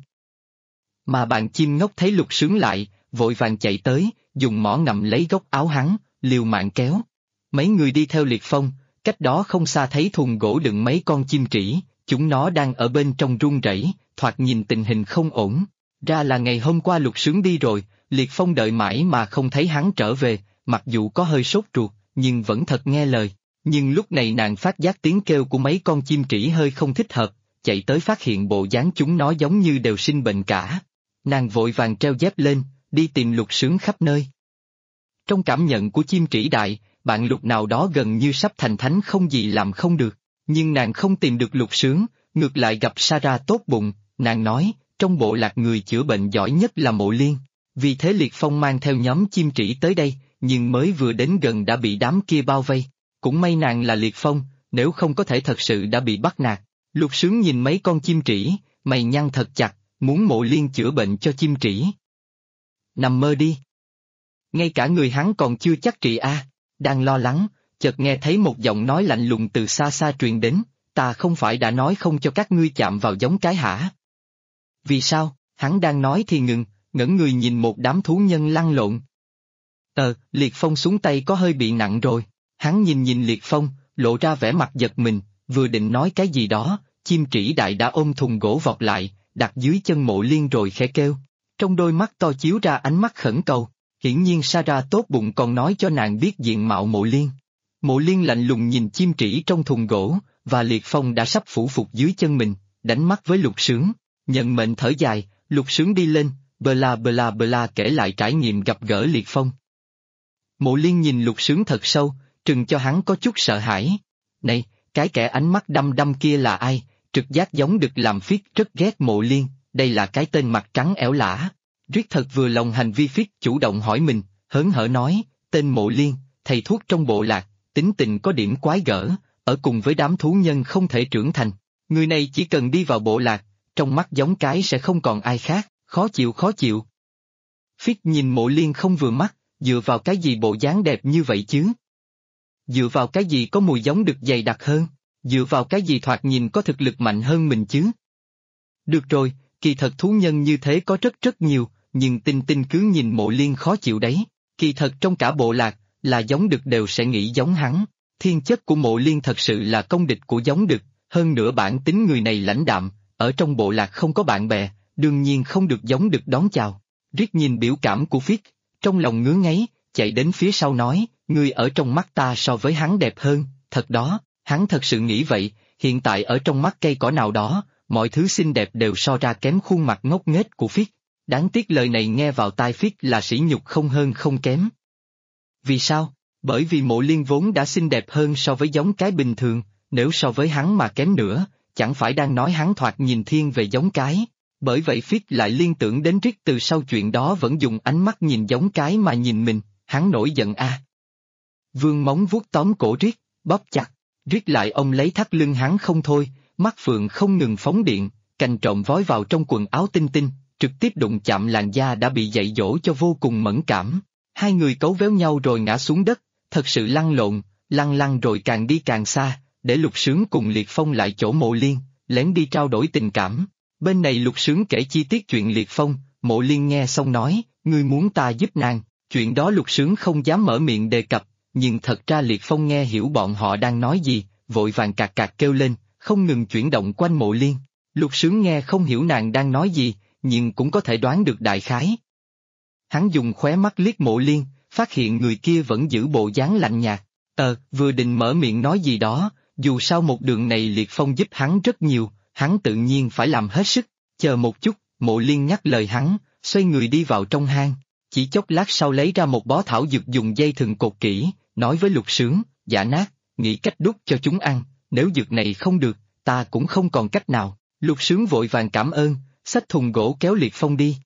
Mà bạn chim ngốc thấy Lục Sướng lại, vội vàng chạy tới, dùng mỏ ngậm lấy góc áo hắn, liều mạng kéo. Mấy người đi theo Liệt Phong, cách đó không xa thấy thùng gỗ đựng mấy con chim trĩ, chúng nó đang ở bên trong run rẩy, thoạt nhìn tình hình không ổn. Ra là ngày hôm qua Lục Sướng đi rồi, Liệt Phong đợi mãi mà không thấy hắn trở về, mặc dù có hơi sốt ruột, nhưng vẫn thật nghe lời. Nhưng lúc này nàng phát giác tiếng kêu của mấy con chim trĩ hơi không thích hợp, chạy tới phát hiện bộ dáng chúng nó giống như đều sinh bệnh cả. Nàng vội vàng treo dép lên, đi tìm Lục Sướng khắp nơi. Trong cảm nhận của chim trĩ đại, bạn Lục nào đó gần như sắp thành thánh không gì làm không được, nhưng nàng không tìm được Lục Sướng, ngược lại gặp Sarah tốt bụng, nàng nói, trong bộ lạc người chữa bệnh giỏi nhất là Mộ Liên. Vì thế Liệt Phong mang theo nhóm chim trĩ tới đây, nhưng mới vừa đến gần đã bị đám kia bao vây. Cũng may nàng là Liệt Phong, nếu không có thể thật sự đã bị bắt nạt. Lục Sướng nhìn mấy con chim trĩ, mày nhăn thật chặt, muốn Mộ Liên chữa bệnh cho chim trĩ. Nằm mơ đi. Ngay cả người hắn còn chưa chắc trị a. Đang lo lắng, chợt nghe thấy một giọng nói lạnh lùng từ xa xa truyền đến, ta không phải đã nói không cho các ngươi chạm vào giống cái hả? Vì sao? Hắn đang nói thì ngừng, ngẩng người nhìn một đám thú nhân lăn lộn. Liệt Phong xuống tay có hơi bị nặng rồi. Hắn nhìn Liệt Phong, lộ ra vẻ mặt giật mình, vừa định nói cái gì đó, chim trĩ đại đã ôm thùng gỗ vọt lại, đặt dưới chân Mộ Liên rồi khẽ kêu. Trong đôi mắt to chiếu ra ánh mắt khẩn cầu, hiển nhiên Sarah tốt bụng còn nói cho nàng biết diện mạo Mộ Liên. Mộ Liên lạnh lùng nhìn chim trĩ trong thùng gỗ, và Liệt Phong đã sắp phủ phục dưới chân mình, đánh mắt với Lục Sướng, nhận mệnh thở dài, Lục Sướng đi lên, bla bla bla kể lại trải nghiệm gặp gỡ Liệt Phong. Mộ Liên nhìn Lục Sướng thật sâu, trừng cho hắn có chút sợ hãi. Này, cái kẻ ánh mắt đăm đăm kia là ai? Trực giác giống được làm Phiết rất ghét Mộ Liên, đây là cái tên mặt trắng ẻo lả. Riết thật vừa lòng hành vi Phiết chủ động hỏi mình, hớn hở nói, tên Mộ Liên, thầy thuốc trong bộ lạc, tính tình có điểm quái gở, ở cùng với đám thú nhân không thể trưởng thành. Người này chỉ cần đi vào bộ lạc, trong mắt giống cái sẽ không còn ai khác, khó chịu. Phiết nhìn Mộ Liên không vừa mắt, dựa vào cái gì bộ dáng đẹp như vậy chứ? Dựa vào cái gì có mùi giống được dày đặc hơn? Dựa vào cái gì thoạt nhìn có thực lực mạnh hơn mình chứ? Được rồi, kỳ thật thú nhân như thế có rất nhiều, nhưng Tinh Tinh cứ nhìn Mộ Liên khó chịu đấy. Kỳ thật trong cả bộ lạc, là giống đực đều sẽ nghĩ giống hắn. Thiên chất của Mộ Liên thật sự là công địch của giống đực, hơn nữa bản tính người này lãnh đạm, ở trong bộ lạc không có bạn bè, đương nhiên không được giống đực đón chào. Riết nhìn biểu cảm của Phiết, trong lòng ngứa ngáy, chạy đến phía sau nói, ngươi ở trong mắt ta so với hắn đẹp hơn, thật đó, hắn thật sự nghĩ vậy, hiện tại ở trong mắt cây cỏ nào đó, mọi thứ xinh đẹp đều so ra kém khuôn mặt ngốc nghếch của Phiết. Đáng tiếc lời này nghe vào tai Phiết là sỉ nhục không hơn không kém. Vì sao? Bởi vì Mộ Liên vốn đã xinh đẹp hơn so với giống cái bình thường, nếu so với hắn mà kém nữa, chẳng phải đang nói hắn thoạt nhìn thiên về giống cái. Bởi vậy Phiết lại liên tưởng đến Riết từ sau chuyện đó vẫn dùng ánh mắt nhìn giống cái mà nhìn mình, hắn nổi giận a. Vương móng vuốt tóm cổ Riết, bóp chặt, Riết lại ôm lấy thắt lưng hắn không thôi, mắt phượng không ngừng phóng điện, cành trộm vói vào trong quần áo Tinh Tinh, trực tiếp đụng chạm làn da đã bị dạy dỗ cho vô cùng mẫn cảm. Hai người cấu véo nhau rồi ngã xuống đất, thật sự lăn lộn, lăn rồi càng đi càng xa, để Lục Sướng cùng Liệt Phong lại chỗ Mộ Liên, lén đi trao đổi tình cảm. Bên này Lục Sướng kể chi tiết chuyện Liệt Phong, Mộ Liên nghe xong nói, ngươi muốn ta giúp nàng, chuyện đó Lục Sướng không dám mở miệng đề cập, nhưng thật ra Liệt Phong nghe hiểu bọn họ đang nói gì, vội vàng cạc cạc kêu lên, không ngừng chuyển động quanh Mộ Liên. Lục Sướng nghe không hiểu nàng đang nói gì, nhưng cũng có thể đoán được đại khái. Hắn dùng khóe mắt liếc Mộ Liên, phát hiện người kia vẫn giữ bộ dáng lạnh nhạt. Vừa định mở miệng nói gì đó, dù sao một đường này Liệt Phong giúp hắn rất nhiều, hắn tự nhiên phải làm hết sức. Chờ một chút, Mộ Liên nhắc lời hắn, xoay người đi vào trong hang. Chỉ chốc lát sau lấy ra một bó thảo dược dùng dây thừng cột kỹ, nói với Lục Sướng, Giả Nát, nghĩ cách đút cho chúng ăn, nếu dược này không được, ta cũng không còn cách nào. Lục Sướng vội vàng cảm ơn, xách thùng gỗ kéo Liệt Phong đi.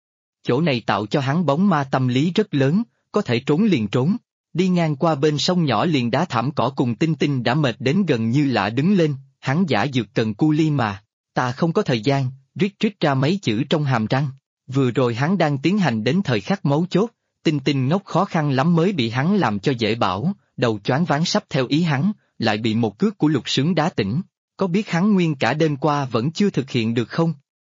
Chỗ này tạo cho hắn bóng ma tâm lý rất lớn, có thể trốn liền trốn. Đi ngang qua bên sông nhỏ liền đá thảm cỏ cùng Tinh Tinh đã mệt đến gần như lạ đứng lên, hắn giả dược cần cu ly mà. Ta không có thời gian, rít ra mấy chữ trong hàm răng. Vừa rồi hắn đang tiến hành đến thời khắc mấu chốt, Tinh Tinh ngốc khó khăn lắm mới bị hắn làm cho dễ bảo, đầu choáng váng sắp theo ý hắn, lại bị một cước của Lục Sướng đá tỉnh. Có biết hắn nguyên cả đêm qua vẫn chưa thực hiện được không?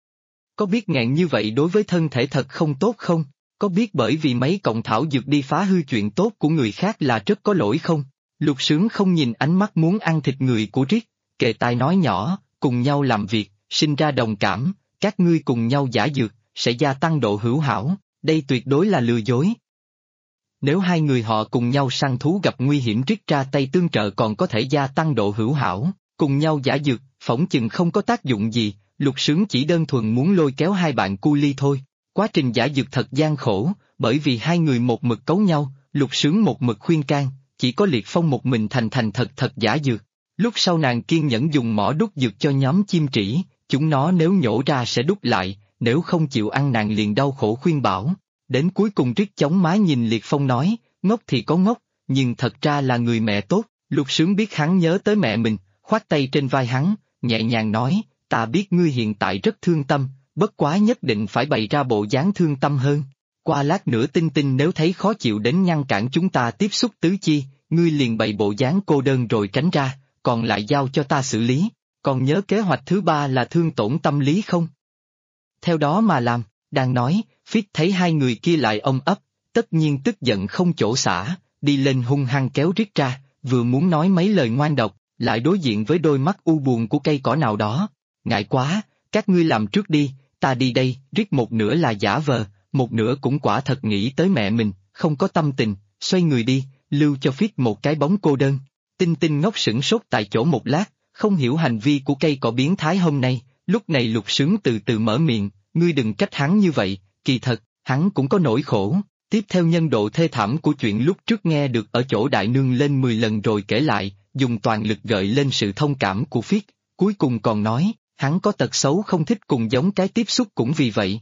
Có biết nghẹn như vậy đối với thân thể thật không tốt không? Có biết bởi vì mấy cọng thảo dược đi phá hư chuyện tốt của người khác là rất có lỗi không? Lục Sướng không nhìn ánh mắt muốn ăn thịt người của Riết, kề tai nói nhỏ, cùng nhau làm việc, sinh ra đồng cảm, các ngươi cùng nhau giả dược, sẽ gia tăng độ hữu hảo, đây tuyệt đối là lừa dối. Nếu hai người họ cùng nhau săn thú gặp nguy hiểm Riết ra tay tương trợ còn có thể gia tăng độ hữu hảo, cùng nhau giả dược, phỏng chừng không có tác dụng gì, Lục Sướng chỉ đơn thuần muốn lôi kéo hai bạn cu ly thôi. Quá trình giả dược thật gian khổ, bởi vì hai người một mực cấu nhau, Lục Sướng một mực khuyên can, chỉ có Liệt Phong một mình thành thật giả dược. Lúc sau nàng kiên nhẫn dùng mỏ đút dược cho nhóm chim trĩ, chúng nó nếu nhổ ra sẽ đút lại, nếu không chịu ăn nàng liền đau khổ khuyên bảo. Đến cuối cùng Riết chống má nhìn Liệt Phong nói, ngốc thì có ngốc, nhưng thật ra là người mẹ tốt. Lục Sướng biết hắn nhớ tới mẹ mình, khoát tay trên vai hắn, nhẹ nhàng nói, ta biết ngươi hiện tại rất thương tâm, bất quá nhất định phải bày ra bộ dáng thương tâm hơn. Qua lát nữa Tinh Tinh nếu thấy khó chịu đến ngăn cản chúng ta tiếp xúc tứ chi, ngươi liền bày bộ dáng cô đơn rồi tránh ra, còn lại giao cho ta xử lý. Còn nhớ kế hoạch thứ ba là thương tổn tâm lý không? Theo đó mà làm, đang nói, Phít thấy hai người kia lại ôm ấp, tất nhiên tức giận không chỗ xả, đi lên hung hăng kéo Riết ra, vừa muốn nói mấy lời ngoan độc, lại đối diện với đôi mắt u buồn của cây cỏ nào đó. Ngại quá, các ngươi làm trước đi, ta đi đây. Riết một nửa là giả vờ, một nửa cũng quả thật nghĩ tới mẹ mình, không có tâm tình, xoay người đi, lưu cho Phít một cái bóng cô đơn. Tinh Tinh ngốc sửng sốt tại chỗ một lát, không hiểu hành vi của cây cỏ biến thái hôm nay. Lúc này Lục Sướng từ từ mở miệng, ngươi đừng trách hắn như vậy, kỳ thật, hắn cũng có nỗi khổ. Tiếp theo nhân độ thê thảm của chuyện lúc trước nghe được ở chỗ đại nương lên 10 lần rồi kể lại, dùng toàn lực gợi lên sự thông cảm của Phít, cuối cùng còn nói, hắn có tật xấu không thích cùng giống cái tiếp xúc cũng vì vậy.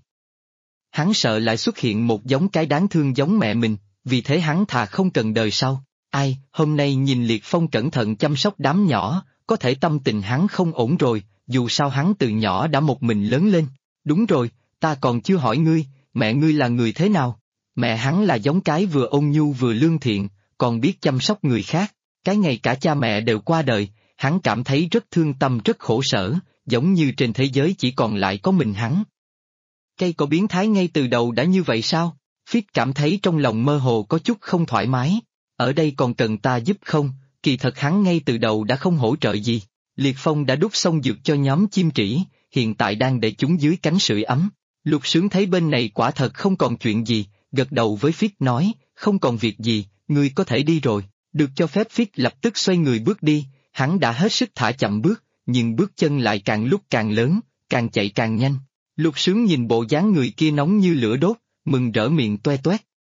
Hắn sợ lại xuất hiện một giống cái đáng thương giống mẹ mình, vì thế hắn thà không cần đời sau. Ai, hôm nay nhìn Liệt Phong cẩn thận chăm sóc đám nhỏ, có thể tâm tình hắn không ổn rồi, dù sao hắn từ nhỏ đã một mình lớn lên. Đúng rồi, ta còn chưa hỏi ngươi, mẹ ngươi là người thế nào? Mẹ hắn là giống cái vừa ôn nhu vừa lương thiện, còn biết chăm sóc người khác. Cái ngày cả cha mẹ đều qua đời, hắn cảm thấy rất thương tâm rất khổ sở, giống như trên thế giới chỉ còn lại có mình hắn. Cây cỏ biến thái ngay từ đầu đã như vậy sao? Phít cảm thấy trong lòng mơ hồ có chút không thoải mái. Ở đây còn cần ta giúp không? Kỳ thật hắn ngay từ đầu đã không hỗ trợ gì. Liệt Phong đã đút xong dược cho nhóm chim trĩ, hiện tại đang để chúng dưới cánh sưởi ấm. Lục Sướng thấy bên này quả thật không còn chuyện gì, gật đầu với Phít nói, không còn việc gì, ngươi có thể đi rồi. Được cho phép Phít lập tức xoay người bước đi, hắn đã hết sức thả chậm bước, nhưng bước chân lại càng lúc càng lớn, càng chạy càng nhanh. Lục Sướng nhìn bộ dáng người kia nóng như lửa đốt, mừng rỡ miệng toe toét.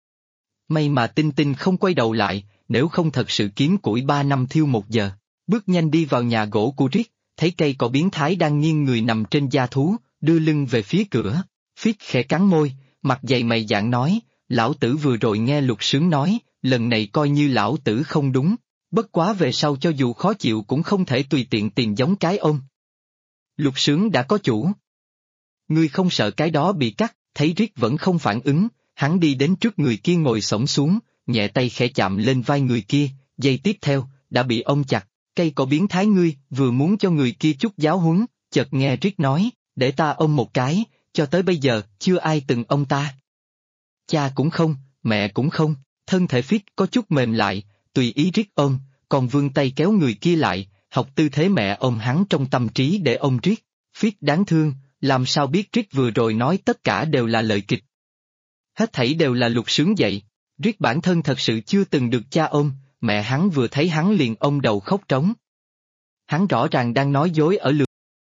May mà Tinh Tinh không quay đầu lại, nếu không thật sự kiếm củi 3 năm thiêu 1 giờ. Bước nhanh đi vào nhà gỗ của Riết, thấy cây cỏ biến thái đang nghiêng người nằm trên da thú, đưa lưng về phía cửa. Phít khẽ cắn môi, mặt dày mày dạn nói, lão tử vừa rồi nghe Lục Sướng nói, lần này coi như lão tử không đúng, bất quá về sau cho dù khó chịu cũng không thể tùy tiện tìm giống cái ôm. Lục Sướng đã có chủ. Ngươi không sợ cái đó bị cắt, thấy Riết vẫn không phản ứng, hắn đi đến trước người kia ngồi xổm xuống, nhẹ tay khẽ chạm lên vai người kia, giây tiếp theo, đã bị ôm chặt. Cây cỏ biến thái ngươi, vừa muốn cho người kia chút giáo huấn, chợt nghe Riết nói, để ta ôm một cái, cho tới bây giờ, chưa ai từng ôm ta. Cha cũng không, mẹ cũng không, thân thể Phít có chút mềm lại, tùy ý Riết ôm, còn vươn tay kéo người kia lại, học tư thế mẹ ôm hắn trong tâm trí để ôm Riết. Phít đáng thương, làm sao biết Riết vừa rồi nói tất cả đều là lời kịch. Hết thảy đều là Lục Sướng dạy, Riết bản thân thật sự chưa từng được cha ôm. Mẹ hắn vừa thấy hắn liền ôm đầu khóc trống. Hắn rõ ràng đang nói dối ở lừa.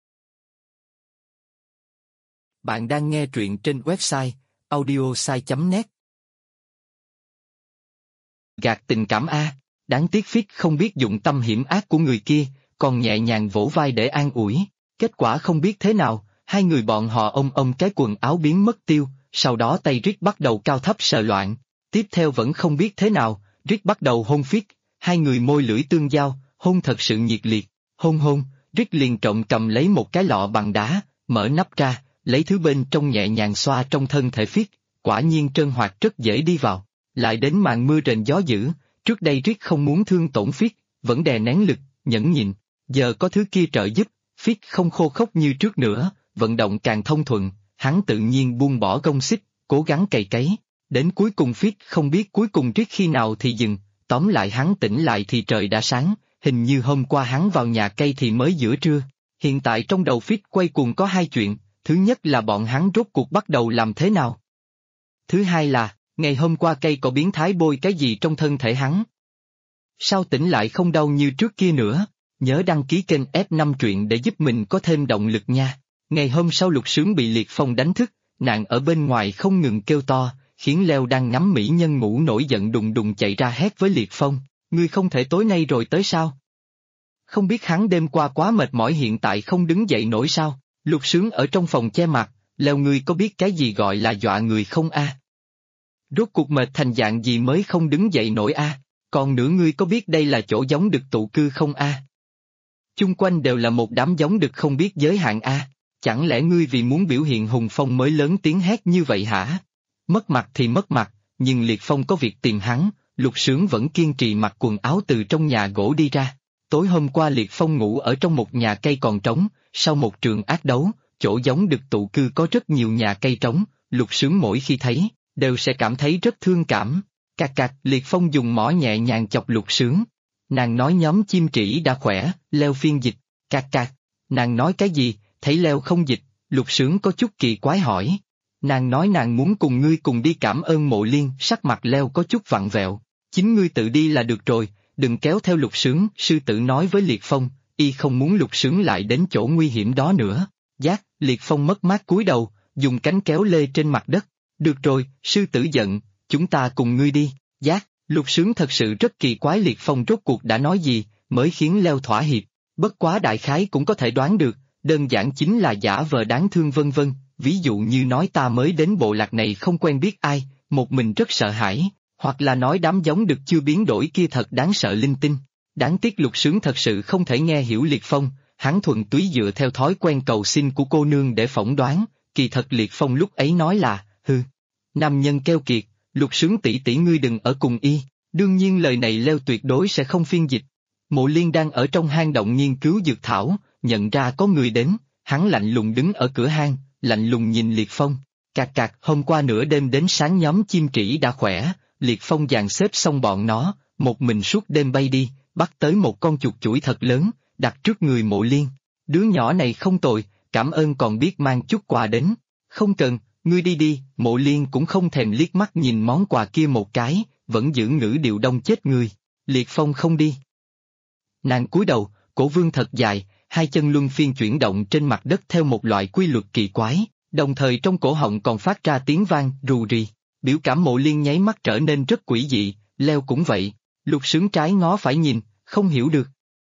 Bạn đang nghe truyện trên website audiosai.net. Gạt tình cảm a, đáng tiếc Phít không biết dụng tâm hiểm ác của người kia, còn nhẹ nhàng vỗ vai để an ủi. Kết quả không biết thế nào, hai người bọn họ ôm cái quần áo biến mất tiêu, sau đó tay Riết bắt đầu cao thấp sờ loạn. Tiếp theo vẫn không biết thế nào, Riết bắt đầu hôn Phít, hai người môi lưỡi tương giao, hôn thật sự nhiệt liệt. Hôn, Riết liền trộm cầm lấy một cái lọ bằng đá, mở nắp ra, lấy thứ bên trong nhẹ nhàng xoa trong thân thể Phít, quả nhiên trơn hoạt rất dễ đi vào. Lại đến màn mưa rền gió dữ, trước đây Riết không muốn thương tổn Phít, vẫn đè nén lực, nhẫn nhịn, giờ có thứ kia trợ giúp, Phít không khô khốc như trước nữa, vận động càng thông thuận, hắn tự nhiên buông bỏ công xích, cố gắng cày cấy. Đến cuối cùng Phít không biết cuối cùng Riết khi nào thì dừng, tóm lại hắn tỉnh lại thì trời đã sáng, hình như hôm qua hắn vào nhà cây thì mới giữa trưa. Hiện tại trong đầu Phít quay cuồng có 2 chuyện, thứ nhất là bọn hắn rốt cuộc bắt đầu làm thế nào. Thứ hai là, ngày hôm qua cây cỏ biến thái bôi cái gì trong thân thể hắn. Sao tỉnh lại không đau như trước kia nữa, nhớ đăng ký kênh F5 truyện để giúp mình có thêm động lực nha. Ngày hôm sau Lục Sướng bị Liệt Phong đánh thức, Nàng ở bên ngoài không ngừng kêu to, khiến Leo đang ngắm mỹ nhân ngủ nổi giận đùng đùng chạy ra hét với Liệt Phong, ngươi không thể tối nay rồi tới sao? Không biết hắn đêm qua quá mệt mỏi hiện tại không đứng dậy nổi sao? Lục Sướng ở trong phòng che mặt, Leo ngươi có biết cái gì gọi là dọa người không a? Rốt cuộc mệt thành dạng gì mới không đứng dậy nổi a? Còn nữa ngươi có biết đây là chỗ giống đực tụ cư không a? Chung quanh đều là một đám giống đực không biết giới hạn a. Chẳng lẽ ngươi vì muốn biểu hiện hùng phong mới lớn tiếng hét như vậy hả? Mất mặt thì mất mặt, nhưng Liệt Phong có việc tìm hắn, Lục Sướng vẫn kiên trì mặc quần áo từ trong nhà gỗ đi ra. Tối hôm qua Liệt Phong ngủ ở trong một nhà cây còn trống, sau một trường ác đấu, chỗ giống đực tụ cư có rất nhiều nhà cây trống, Lục Sướng mỗi khi thấy, đều sẽ cảm thấy rất thương cảm. Cạc cạc, Liệt Phong dùng mỏ nhẹ nhàng chọc Lục Sướng. Nàng nói nhóm chim trĩ đã khỏe, Leo phiên dịch, cạc cạc. Nàng nói cái gì, thấy Leo không dịch, Lục Sướng có chút kỳ quái hỏi. Nàng nói nàng muốn cùng ngươi cùng đi cảm ơn Mộ Liên, sắc mặt Leo có chút vặn vẹo. Chính ngươi tự đi là được rồi, đừng kéo theo Lục Sướng, sư tử nói với Liệt Phong, y không muốn Lục Sướng lại đến chỗ nguy hiểm đó nữa. Giác, Liệt Phong mất mát cúi đầu, dùng cánh kéo lê trên mặt đất. Được rồi, sư tử giận, chúng ta cùng ngươi đi. Giác, Lục Sướng thật sự rất kỳ quái Liệt Phong rốt cuộc đã nói gì, mới khiến Leo thỏa hiệp. Bất quá đại khái cũng có thể đoán được, đơn giản chính là giả vờ đáng thương vân vân, ví dụ như nói ta mới đến bộ lạc này không quen biết ai, một mình rất sợ hãi, hoặc là nói đám giống đực chưa biến đổi kia thật đáng sợ linh tinh. Đáng tiếc Lục Sướng thật sự không thể nghe hiểu Liệt Phong, hắn thuần túy dựa theo thói quen cầu xin của cô nương để phỏng đoán, kỳ thật Liệt Phong lúc ấy nói là, hừ, nam nhân keo kiệt, Lục Sướng tỷ tỷ ngươi đừng ở cùng y, đương nhiên lời này Leo tuyệt đối sẽ không phiên dịch. Mộ Liên đang ở trong hang động nghiên cứu dược thảo, nhận ra có người đến, hắn lạnh lùng đứng ở cửa hang, lạnh lùng nhìn Liệt Phong. Cạc cạc, hôm qua nửa đêm đến sáng nhóm chim trĩ đã khỏe, Liệt Phong dàn xếp xong bọn nó, một mình suốt đêm bay đi, bắt tới một con chuột chuỗi thật lớn, đặt trước người Mộ Liên. Đứa nhỏ này không tồi, cảm ơn còn biết mang chút quà đến. Không cần, ngươi đi đi, Mộ Liên cũng không thèm liếc mắt nhìn món quà kia một cái, vẫn giữ ngữ điệu đông chết người. Liệt Phong không đi. Nàng cúi đầu, cổ vương thật dài, hai chân luân phiên chuyển động trên mặt đất theo một loại quy luật kỳ quái, đồng thời trong cổ họng còn phát ra tiếng vang rù rì. Biểu cảm Mộ Liên nháy mắt trở nên rất quỷ dị, Leo cũng vậy, Lục Sướng trái ngó phải nhìn, không hiểu được.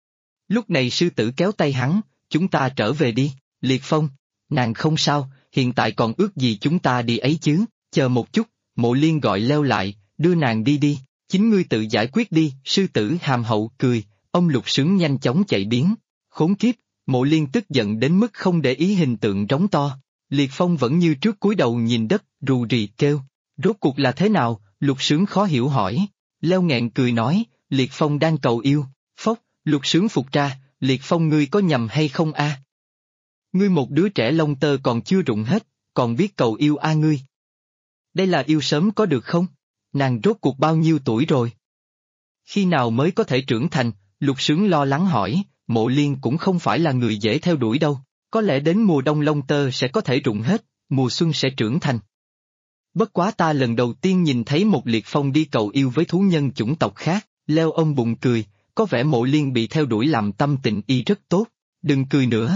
Lúc này sư tử kéo tay hắn, chúng ta trở về đi, Liệt Phong, nàng không sao, hiện tại còn ước gì chúng ta đi ấy chứ, chờ một chút, Mộ Liên gọi Leo lại, đưa nàng đi đi, chính ngươi tự giải quyết đi, sư tử hàm hậu cười, ông Lục Sướng nhanh chóng chạy biến, khốn kiếp, Mộ Liên tức giận đến mức không để ý hình tượng trống to, Liệt Phong vẫn như trước cúi đầu nhìn đất, rù rì kêu, rốt cuộc là thế nào, Lục Sướng khó hiểu hỏi, Leo nghẹn cười nói, Liệt Phong đang cầu yêu, phốc, Lục Sướng phục ra, Liệt Phong ngươi có nhầm hay không a? Ngươi một đứa trẻ lông tơ còn chưa rụng hết, còn biết cầu yêu a ngươi. Đây là yêu sớm có được không? Nàng rốt cuộc bao nhiêu tuổi rồi? Khi nào mới có thể trưởng thành? Lục Sướng lo lắng hỏi, Mộ Liên cũng không phải là người dễ theo đuổi đâu, có lẽ đến mùa đông lông tơ sẽ có thể rụng hết, mùa xuân sẽ trưởng thành. Bất quá ta lần đầu tiên nhìn thấy một Liệt Phong đi cầu yêu với thú nhân chủng tộc khác, Leo ôm bụng cười, có vẻ Mộ Liên bị theo đuổi làm tâm tình y rất tốt, đừng cười nữa.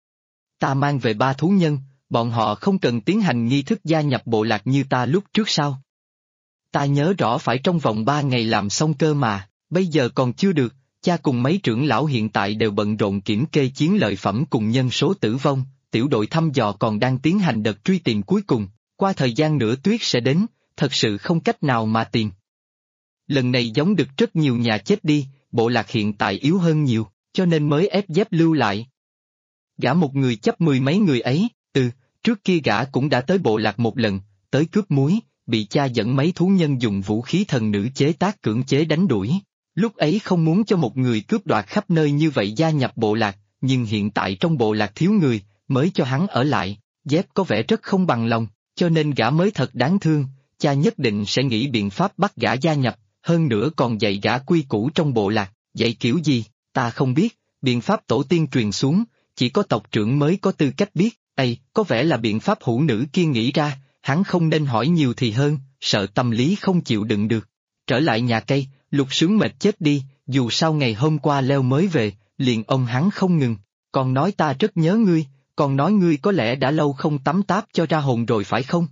Ta mang về 3 thú nhân, bọn họ không cần tiến hành nghi thức gia nhập bộ lạc như ta lúc trước sao? Ta nhớ rõ phải trong vòng 3 ngày làm xong cơ mà, bây giờ còn chưa được, cha cùng mấy trưởng lão hiện tại đều bận rộn kiểm kê chiến lợi phẩm cùng nhân số tử vong, tiểu đội thăm dò còn đang tiến hành đợt truy tìm cuối cùng, qua thời gian nữa tuyết sẽ đến, thật sự không cách nào mà tìm. Lần này giống được rất nhiều nhà chết đi, bộ lạc hiện tại yếu hơn nhiều, cho nên mới ép dép lưu lại. Gã một người chấp 10 mấy người ấy, trước kia gã cũng đã tới bộ lạc một lần, tới cướp muối, bị cha dẫn mấy thú nhân dùng vũ khí thần nữ chế tác cưỡng chế đánh đuổi. Lúc ấy không muốn cho một người cướp đoạt khắp nơi như vậy gia nhập bộ lạc, nhưng hiện tại trong bộ lạc thiếu người, mới cho hắn ở lại, dép có vẻ rất không bằng lòng, cho nên gã mới thật đáng thương, cha nhất định sẽ nghĩ biện pháp bắt gã gia nhập, hơn nữa còn dạy gã quy củ trong bộ lạc, dạy kiểu gì, ta không biết, biện pháp tổ tiên truyền xuống, chỉ có tộc trưởng mới có tư cách biết, có vẻ là biện pháp hữu nữ kia nghĩ ra, hắn không nên hỏi nhiều thì hơn, sợ tâm lý không chịu đựng được. Trở lại nhà cây, Lục Sướng mệt chết đi, dù sao ngày hôm qua Leo mới về, liền ông hắn không ngừng, còn nói ta rất nhớ ngươi, còn nói ngươi có lẽ đã lâu không tắm táp cho ra hồn rồi phải không?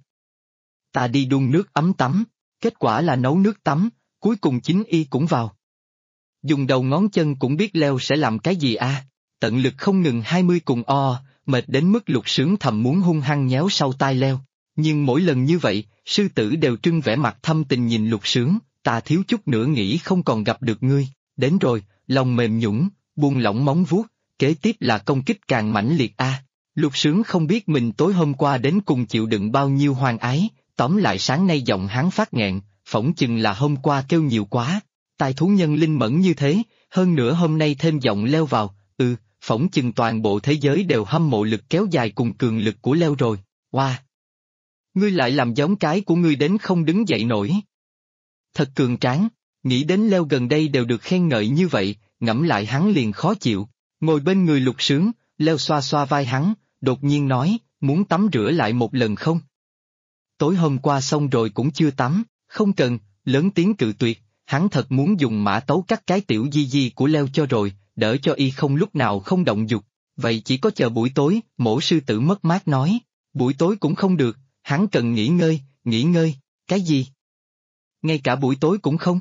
Ta đi đun nước ấm tắm, kết quả là nấu nước tắm, cuối cùng chính y cũng vào. Dùng đầu ngón chân cũng biết leo sẽ làm cái gì à, tận lực không ngừng 20 cùng mệt đến mức Lục Sướng thầm muốn hung hăng nhéo sau tai leo. Nhưng mỗi lần như vậy, sư tử đều trưng vẻ mặt thâm tình nhìn Lục Sướng, ta thiếu chút nữa nghĩ không còn gặp được ngươi, đến rồi, lòng mềm nhũn, buông lỏng móng vuốt, kế tiếp là công kích càng mãnh liệt a. Lục Sướng không biết mình tối hôm qua đến cùng chịu đựng bao nhiêu hoang ái, tóm lại sáng nay giọng hắn phát nghẹn, phỏng chừng là hôm qua kêu nhiều quá, tai thú nhân linh mẫn như thế, hơn nữa hôm nay thêm giọng leo vào, phỏng chừng toàn bộ thế giới đều hâm mộ lực kéo dài cùng cường lực của leo rồi, wow. Ngươi lại làm giống cái của ngươi đến không đứng dậy nổi. Thật cường tráng, nghĩ đến leo gần đây đều được khen ngợi như vậy, ngẫm lại hắn liền khó chịu, ngồi bên người Lục Sướng, leo xoa xoa vai hắn, đột nhiên nói, muốn tắm rửa lại một lần không? Tối hôm qua xong rồi cũng chưa tắm, không cần, lớn tiếng cự tuyệt, hắn thật muốn dùng mã tấu cắt cái tiểu di di của leo cho rồi, đỡ cho y không lúc nào không động dục, vậy chỉ có chờ buổi tối, Mỗ sư tử mất mát nói, buổi tối cũng không được, hắn cần nghỉ ngơi, cái gì? Ngay cả buổi tối cũng không?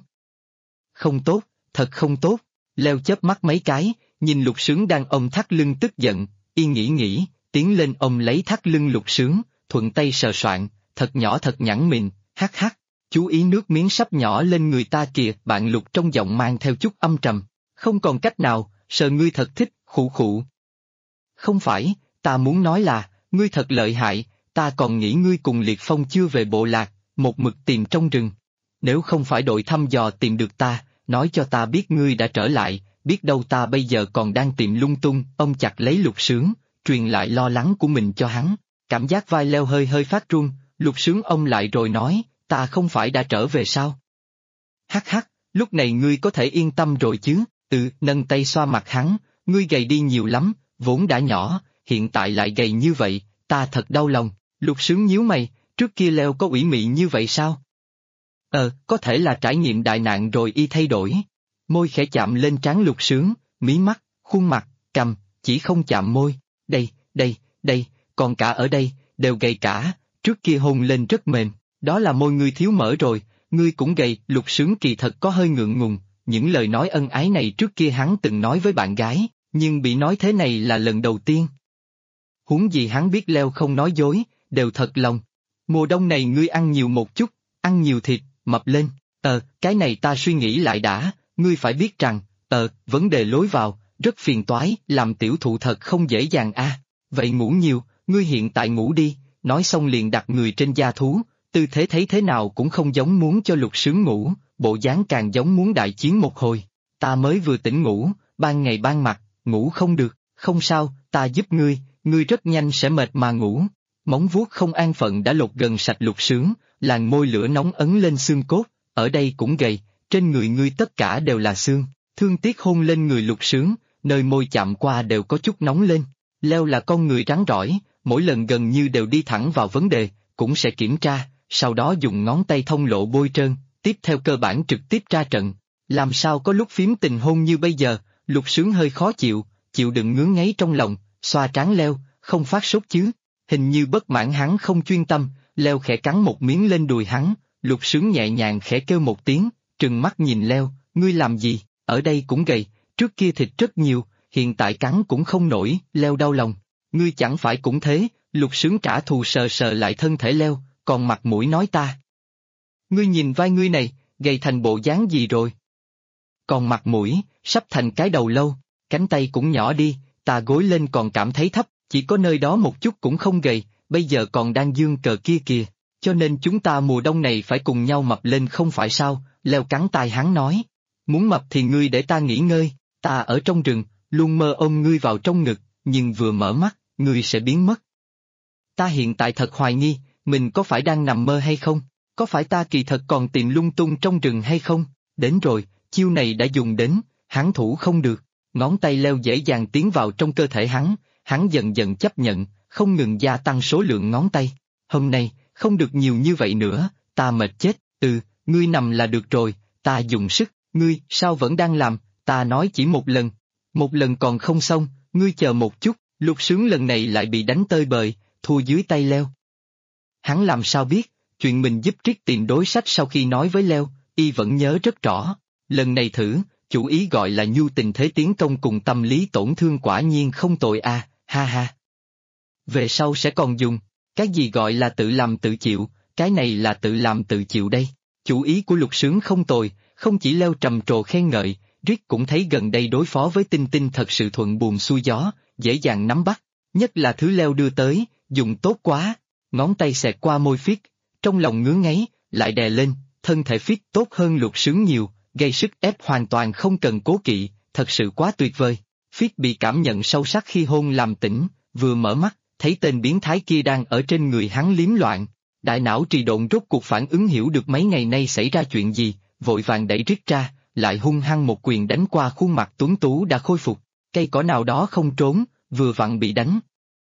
Không tốt, thật không tốt, leo chớp mắt mấy cái, nhìn Lục Sướng đang ôm thắt lưng tức giận, y nghĩ, tiến lên ôm lấy thắt lưng Lục Sướng, thuận tay sờ soạng, thật nhỏ thật nhẵn mịn, hắc hắc, chú ý nước miếng sắp nhỏ lên người ta kìa, bạn Lục trong giọng mang theo chút âm trầm, không còn cách nào, sờ ngươi thật thích, khụ khụ. Không phải, ta muốn nói là, ngươi thật lợi hại, ta còn nghĩ ngươi cùng Liệt Phong chưa về bộ lạc, một mực tìm trong rừng. Nếu không phải đội thăm dò tìm được ta, nói cho ta biết ngươi đã trở lại, biết đâu ta bây giờ còn đang tìm lung tung, ông chặt lấy Lục Sướng, truyền lại lo lắng của mình cho hắn, cảm giác vai leo hơi phát run, Lục Sướng ông lại rồi nói, ta không phải đã trở về sao? Hắc hắc, lúc này ngươi có thể yên tâm rồi chứ, nâng tay xoa mặt hắn, ngươi gầy đi nhiều lắm, vốn đã nhỏ, hiện tại lại gầy như vậy, ta thật đau lòng, Lục Sướng nhíu mày, trước kia leo có ủy mị như vậy sao? Có thể là trải nghiệm đại nạn rồi y thay đổi. Môi khẽ chạm lên trán Lục Sướng, mí mắt, khuôn mặt, cằm, chỉ không chạm môi, đây, còn cả ở đây, đều gầy cả, trước kia hôn lên rất mềm, đó là môi ngươi thiếu mỡ rồi, ngươi cũng gầy, Lục Sướng kỳ thật có hơi ngượng ngùng, những lời nói ân ái này trước kia hắn từng nói với bạn gái, nhưng bị nói thế này là lần đầu tiên. Huống gì hắn biết leo không nói dối, đều thật lòng. Mùa đông này ngươi ăn nhiều một chút, ăn nhiều thịt, mập lên, cái này ta suy nghĩ lại đã, ngươi phải biết rằng, vấn đề lối vào, rất phiền toái, làm tiểu thụ thật không dễ dàng a. Vậy ngủ nhiều, ngươi hiện tại ngủ đi, nói xong liền đặt người trên da thú, tư thế thấy thế nào cũng không giống muốn cho Lục Sướng ngủ, bộ dáng càng giống muốn đại chiến một hồi. Ta mới vừa tỉnh ngủ, ban ngày ban mặt, ngủ không được, không sao, ta giúp ngươi rất nhanh sẽ mệt mà ngủ. Móng vuốt không an phận đã lột gần sạch Lục Sướng, làn môi lửa nóng ấn lên xương cốt, ở đây cũng gầy, trên người ngươi tất cả đều là xương, thương tiếc hôn lên người Lục Sướng, nơi môi chạm qua đều có chút nóng lên. Leo là con người rắn rỏi, mỗi lần gần như đều đi thẳng vào vấn đề, cũng sẽ kiểm tra, sau đó dùng ngón tay thông lộ bôi trơn, tiếp theo cơ bản trực tiếp ra trận. Làm sao có lúc phím tình hôn như bây giờ, Lục Sướng hơi khó chịu, chịu đựng ngứa ngáy trong lòng, xoa trán leo, không phát sốt chứ. Hình như bất mãn hắn không chuyên tâm, leo khẽ cắn một miếng lên đùi hắn, Lục Sướng nhẹ nhàng khẽ kêu một tiếng, trừng mắt nhìn leo, ngươi làm gì, ở đây cũng gầy, trước kia thịt rất nhiều, hiện tại cắn cũng không nổi, leo đau lòng, ngươi chẳng phải cũng thế, Lục Sướng trả thù sờ sờ lại thân thể leo, còn mặt mũi nói ta. Ngươi nhìn vai ngươi này, gầy thành bộ dáng gì rồi? Còn mặt mũi, sắp thành cái đầu lâu, cánh tay cũng nhỏ đi, ta gối lên còn cảm thấy thấp, chỉ có nơi đó một chút cũng không gầy, bây giờ còn đang giương cờ kia kìa, cho nên chúng ta mùa đông này phải cùng nhau mập lên không phải sao, leo cắn tai hắn nói. Muốn mập thì ngươi để ta nghỉ ngơi, ta ở trong rừng, luôn mơ ôm ngươi vào trong ngực, nhưng vừa mở mắt, ngươi sẽ biến mất. Ta hiện tại thật hoài nghi, mình có phải đang nằm mơ hay không, có phải ta kỳ thật còn tìm lung tung trong rừng hay không, đến rồi, chiêu này đã dùng đến, hắn thủ không được, ngón tay leo dễ dàng tiến vào trong cơ thể hắn dần dần chấp nhận, không ngừng gia tăng số lượng ngón tay. Hôm nay, không được nhiều như vậy nữa, ta mệt chết, ngươi nằm là được rồi, ta dùng sức, ngươi, sao vẫn đang làm, ta nói chỉ một lần còn không xong, ngươi chờ một chút, Lục Sướng lần này lại bị đánh tơi bời, thua dưới tay Leo. Hắn làm sao biết, chuyện mình giúp Triết tìm đối sách sau khi nói với Leo, y vẫn nhớ rất rõ. Lần này thử, chủ ý gọi là nhu tình thế tiến công cùng tâm lý tổn thương quả nhiên không tồi a, ha ha. Về sau sẽ còn dùng, cái gì gọi là tự làm tự chịu, cái này là tự làm tự chịu đây. Chủ ý của Lục Sướng không tồi, không chỉ Leo trầm trồ khen ngợi, Rick cũng thấy gần đây đối phó với Tinh Tinh thật sự thuận buồm xuôi gió, dễ dàng nắm bắt, nhất là thứ Leo đưa tới, dùng tốt quá, ngón tay xẹt qua môi Phiết, trong lòng ngứa ngáy, lại đè lên, thân thể Phiết tốt hơn Lục Sướng nhiều, gây sức ép hoàn toàn không cần cố kỵ, thật sự quá tuyệt vời. Phiết bị cảm nhận sâu sắc khi hôn làm tỉnh, vừa mở mắt, thấy tên biến thái kia đang ở trên người hắn liếm loạn. Đại não trì độn rốt cuộc phản ứng hiểu được mấy ngày nay xảy ra chuyện gì, vội vàng đẩy Rick ra, lại hung hăng một quyền đánh qua khuôn mặt tuấn tú đã khôi phục, cây cỏ nào đó không trốn, vừa vặn bị đánh.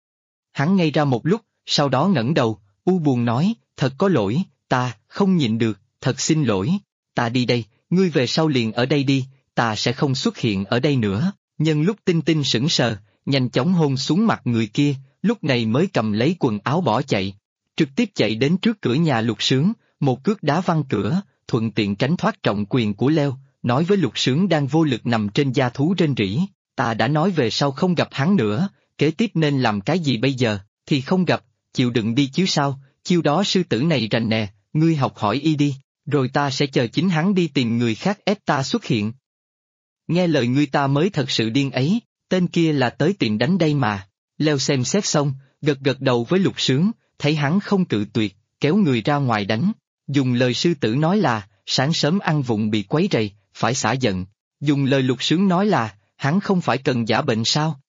Hắn ngây ra một lúc, sau đó ngẩng đầu, u buồn nói, thật có lỗi, ta, không nhịn được, thật xin lỗi, ta đi đây, ngươi về sau liền ở đây đi, ta sẽ không xuất hiện ở đây nữa. Nhân lúc Tinh Tinh sững sờ, nhanh chóng hôn xuống mặt người kia, lúc này mới cầm lấy quần áo bỏ chạy. Trực tiếp chạy đến trước cửa nhà Lục Sướng, một cước đá văng cửa, thuận tiện tránh thoát trọng quyền của Leo, nói với Lục Sướng đang vô lực nằm trên da thú rên rỉ, ta đã nói về sau không gặp hắn nữa, kế tiếp nên làm cái gì bây giờ, thì không gặp, chịu đựng đi chứ sao, chiêu đó sư tử này rành nè, ngươi học hỏi y đi, rồi ta sẽ chờ chính hắn đi tìm người khác ép ta xuất hiện. Nghe lời ngươi ta mới thật sự điên ấy, tên kia là tới tìm đánh đây mà. Leo xem xét xong, gật gật đầu với Lục Sướng, thấy hắn không cự tuyệt, kéo người ra ngoài đánh. Dùng lời sư tử nói là, sáng sớm ăn vụng bị quấy rầy, phải xả giận. Dùng lời Lục Sướng nói là, hắn không phải cần giả bệnh sao?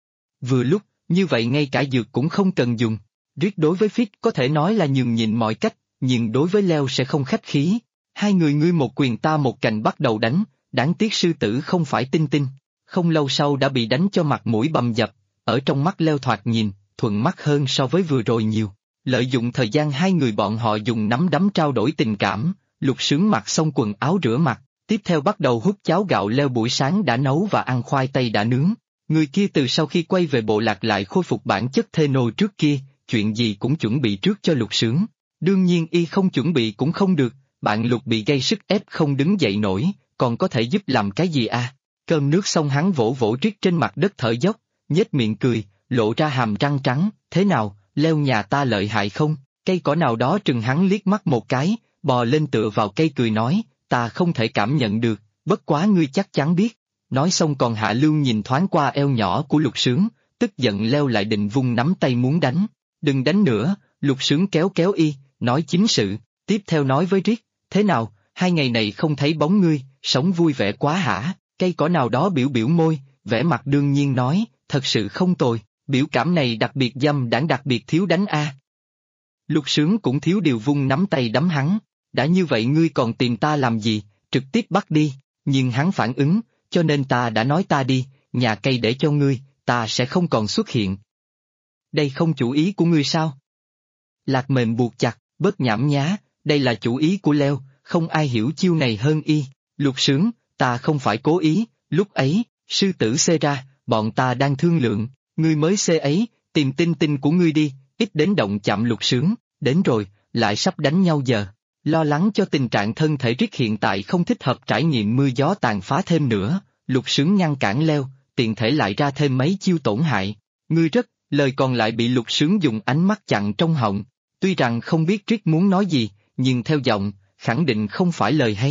Vừa lúc, như vậy ngay cả dược cũng không cần dùng. Riết đối với Fit có thể nói là nhường nhịn mọi cách, nhưng đối với Leo sẽ không khách khí. Hai người ngươi một quyền ta một cành bắt đầu đánh, đáng tiếc sư tử không phải Tinh Tinh. Không lâu sau đã bị đánh cho mặt mũi bầm dập, ở trong mắt Leo thoạt nhìn, thuận mắt hơn so với vừa rồi nhiều. Lợi dụng thời gian hai người bọn họ dùng nắm đấm trao đổi tình cảm, Lục Sướng mặc xong quần áo rửa mặt, tiếp theo bắt đầu hút cháo gạo Leo buổi sáng đã nấu và ăn khoai tây đã nướng. Người kia từ sau khi quay về bộ lạc lại khôi phục bản chất thê nô trước kia, chuyện gì cũng chuẩn bị trước cho Lục Sướng. Đương nhiên y không chuẩn bị cũng không được, bạn Lục bị gây sức ép không đứng dậy nổi, còn có thể giúp làm cái gì à? Cơm nước xong hắn vỗ vỗ Riết trên mặt đất thở dốc, nhếch miệng cười, lộ ra hàm răng trắng, thế nào, Leo nhà ta lợi hại không? Cây cỏ nào đó trừng hắn liếc mắt một cái, bò lên tựa vào cây cười nói, ta không thể cảm nhận được, bất quá ngươi chắc chắn biết. Nói xong còn hạ lưu nhìn thoáng qua eo nhỏ của Lục Sướng, tức giận Leo lại định vung nắm tay muốn đánh. Đừng đánh nữa, Lục Sướng kéo kéo y, nói chính sự, tiếp theo nói với Riết, thế nào, 2 ngày này không thấy bóng ngươi, sống vui vẻ quá hả? Cây cỏ nào đó biểu biểu môi, vẻ mặt đương nhiên nói, thật sự không tồi, biểu cảm này đặc biệt dâm đãng đặc biệt thiếu đánh a. Lục Sướng cũng thiếu điều vung nắm tay đấm hắn, đã như vậy ngươi còn tìm ta làm gì, trực tiếp bắt đi, nhưng hắn phản ứng, cho nên ta đã nói ta đi, nhà cây để cho ngươi, ta sẽ không còn xuất hiện. Đây không chủ ý của ngươi sao? Lạc mềm buộc chặt, bớt nhảm nhá, đây là chủ ý của Leo, không ai hiểu chiêu này hơn y. Lục Sướng, ta không phải cố ý, lúc ấy, sư tử xê ra, bọn ta đang thương lượng, ngươi mới xê ấy, tìm Tinh Tinh của ngươi đi, ít đến động chạm Lục Sướng, đến rồi, lại sắp đánh nhau giờ. Lo lắng cho tình trạng thân thể Rick hiện tại không thích hợp trải nghiệm mưa gió tàn phá thêm nữa, Lục Sướng ngăn cản Leo, tiện thể lại ra thêm mấy chiêu tổn hại. Ngươi rất, lời còn lại bị Lục Sướng dùng ánh mắt chặn trong họng, tuy rằng không biết Rick muốn nói gì, nhưng theo giọng, khẳng định không phải lời hay.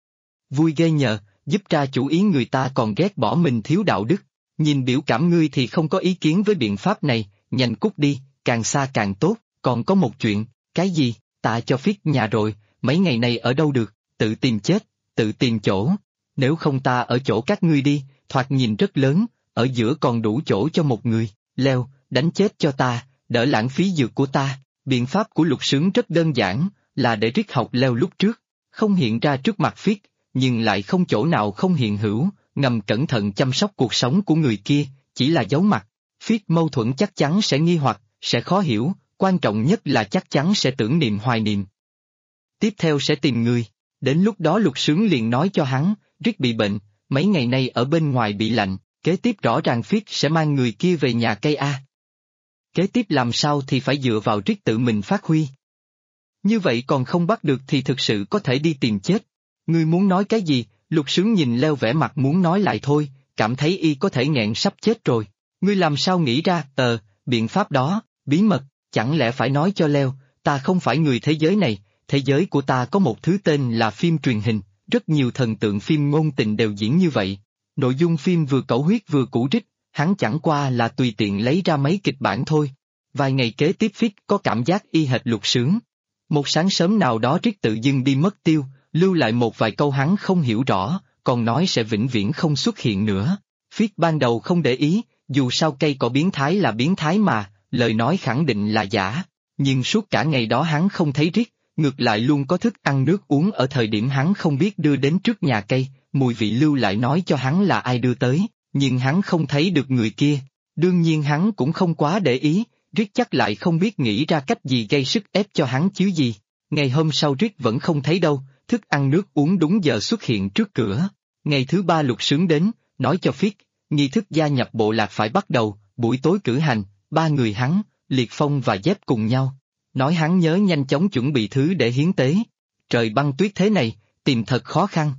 Vui ghê nhờ, giúp ra chủ ý người ta còn ghét bỏ mình thiếu đạo đức, nhìn biểu cảm ngươi thì không có ý kiến với biện pháp này, nhanh cút đi, càng xa càng tốt, còn có một chuyện, cái gì, ta cho Phiết nhà rồi, mấy ngày nay ở đâu được, tự tìm chết, tự tìm chỗ, nếu không ta ở chỗ các ngươi đi, thoạt nhìn rất lớn, ở giữa còn đủ chỗ cho một người, Leo, đánh chết cho ta, đỡ lãng phí dược của ta. Biện pháp của Lục Sướng rất đơn giản, là để Rick học Leo lúc trước, không hiện ra trước mặt Phiết, nhưng lại không chỗ nào không hiện hữu, ngầm cẩn thận chăm sóc cuộc sống của người kia, chỉ là giấu mặt. Phiết mâu thuẫn chắc chắn sẽ nghi hoặc, sẽ khó hiểu, quan trọng nhất là chắc chắn sẽ tưởng niệm hoài niệm. Tiếp theo sẽ tìm người, đến lúc đó Lục Sướng liền nói cho hắn, Rick bị bệnh, mấy ngày nay ở bên ngoài bị lạnh, Kế tiếp rõ ràng Fit sẽ mang người kia về nhà cây A. Kế tiếp làm sao thì phải dựa vào Rick tự mình phát huy. Như vậy còn không bắt được thì thực sự có thể đi tìm chết. Ngươi muốn nói cái gì? Lục Sướng nhìn Leo vẻ mặt muốn nói lại thôi, cảm thấy y có thể nghẹn sắp chết rồi. Ngươi làm sao nghĩ ra, biện pháp đó, bí mật, chẳng lẽ phải nói cho Leo, ta không phải người thế giới này, thế giới của ta có một thứ tên là phim truyền hình, rất nhiều thần tượng phim ngôn tình đều diễn như vậy. Nội dung phim vừa cẩu huyết vừa cũ rích, hắn chẳng qua là tùy tiện lấy ra mấy kịch bản thôi. Vài ngày kế tiếp Fit có cảm giác y hệt Lục Sướng. Một sáng sớm nào đó Rick tự dưng đi mất tiêu, lưu lại một vài câu hắn không hiểu rõ, còn nói sẽ vĩnh viễn không xuất hiện nữa. Fit ban đầu không để ý, dù sao cây cỏ biến thái là biến thái mà, lời nói khẳng định là giả. Nhưng suốt cả ngày đó hắn không thấy Rick, ngược lại luôn có thức ăn nước uống ở thời điểm hắn không biết đưa đến trước nhà cây, mùi vị lưu lại nói cho hắn là ai đưa tới, nhưng hắn không thấy được người kia. Đương nhiên hắn cũng không quá để ý, Rick chắc lại không biết nghĩ ra cách gì gây sức ép cho hắn chứ gì. Ngày hôm sau Rick vẫn không thấy đâu, thức ăn nước uống đúng giờ xuất hiện trước cửa. Ngày thứ ba Lục Sướng đến, nói cho Fit, nghi thức gia nhập bộ lạc phải bắt đầu, buổi tối cử hành, ba người hắn, Liệt Phong và Dép cùng nhau. Nói hắn nhớ nhanh chóng chuẩn bị thứ để hiến tế. Trời băng tuyết thế này, tìm thật khó khăn.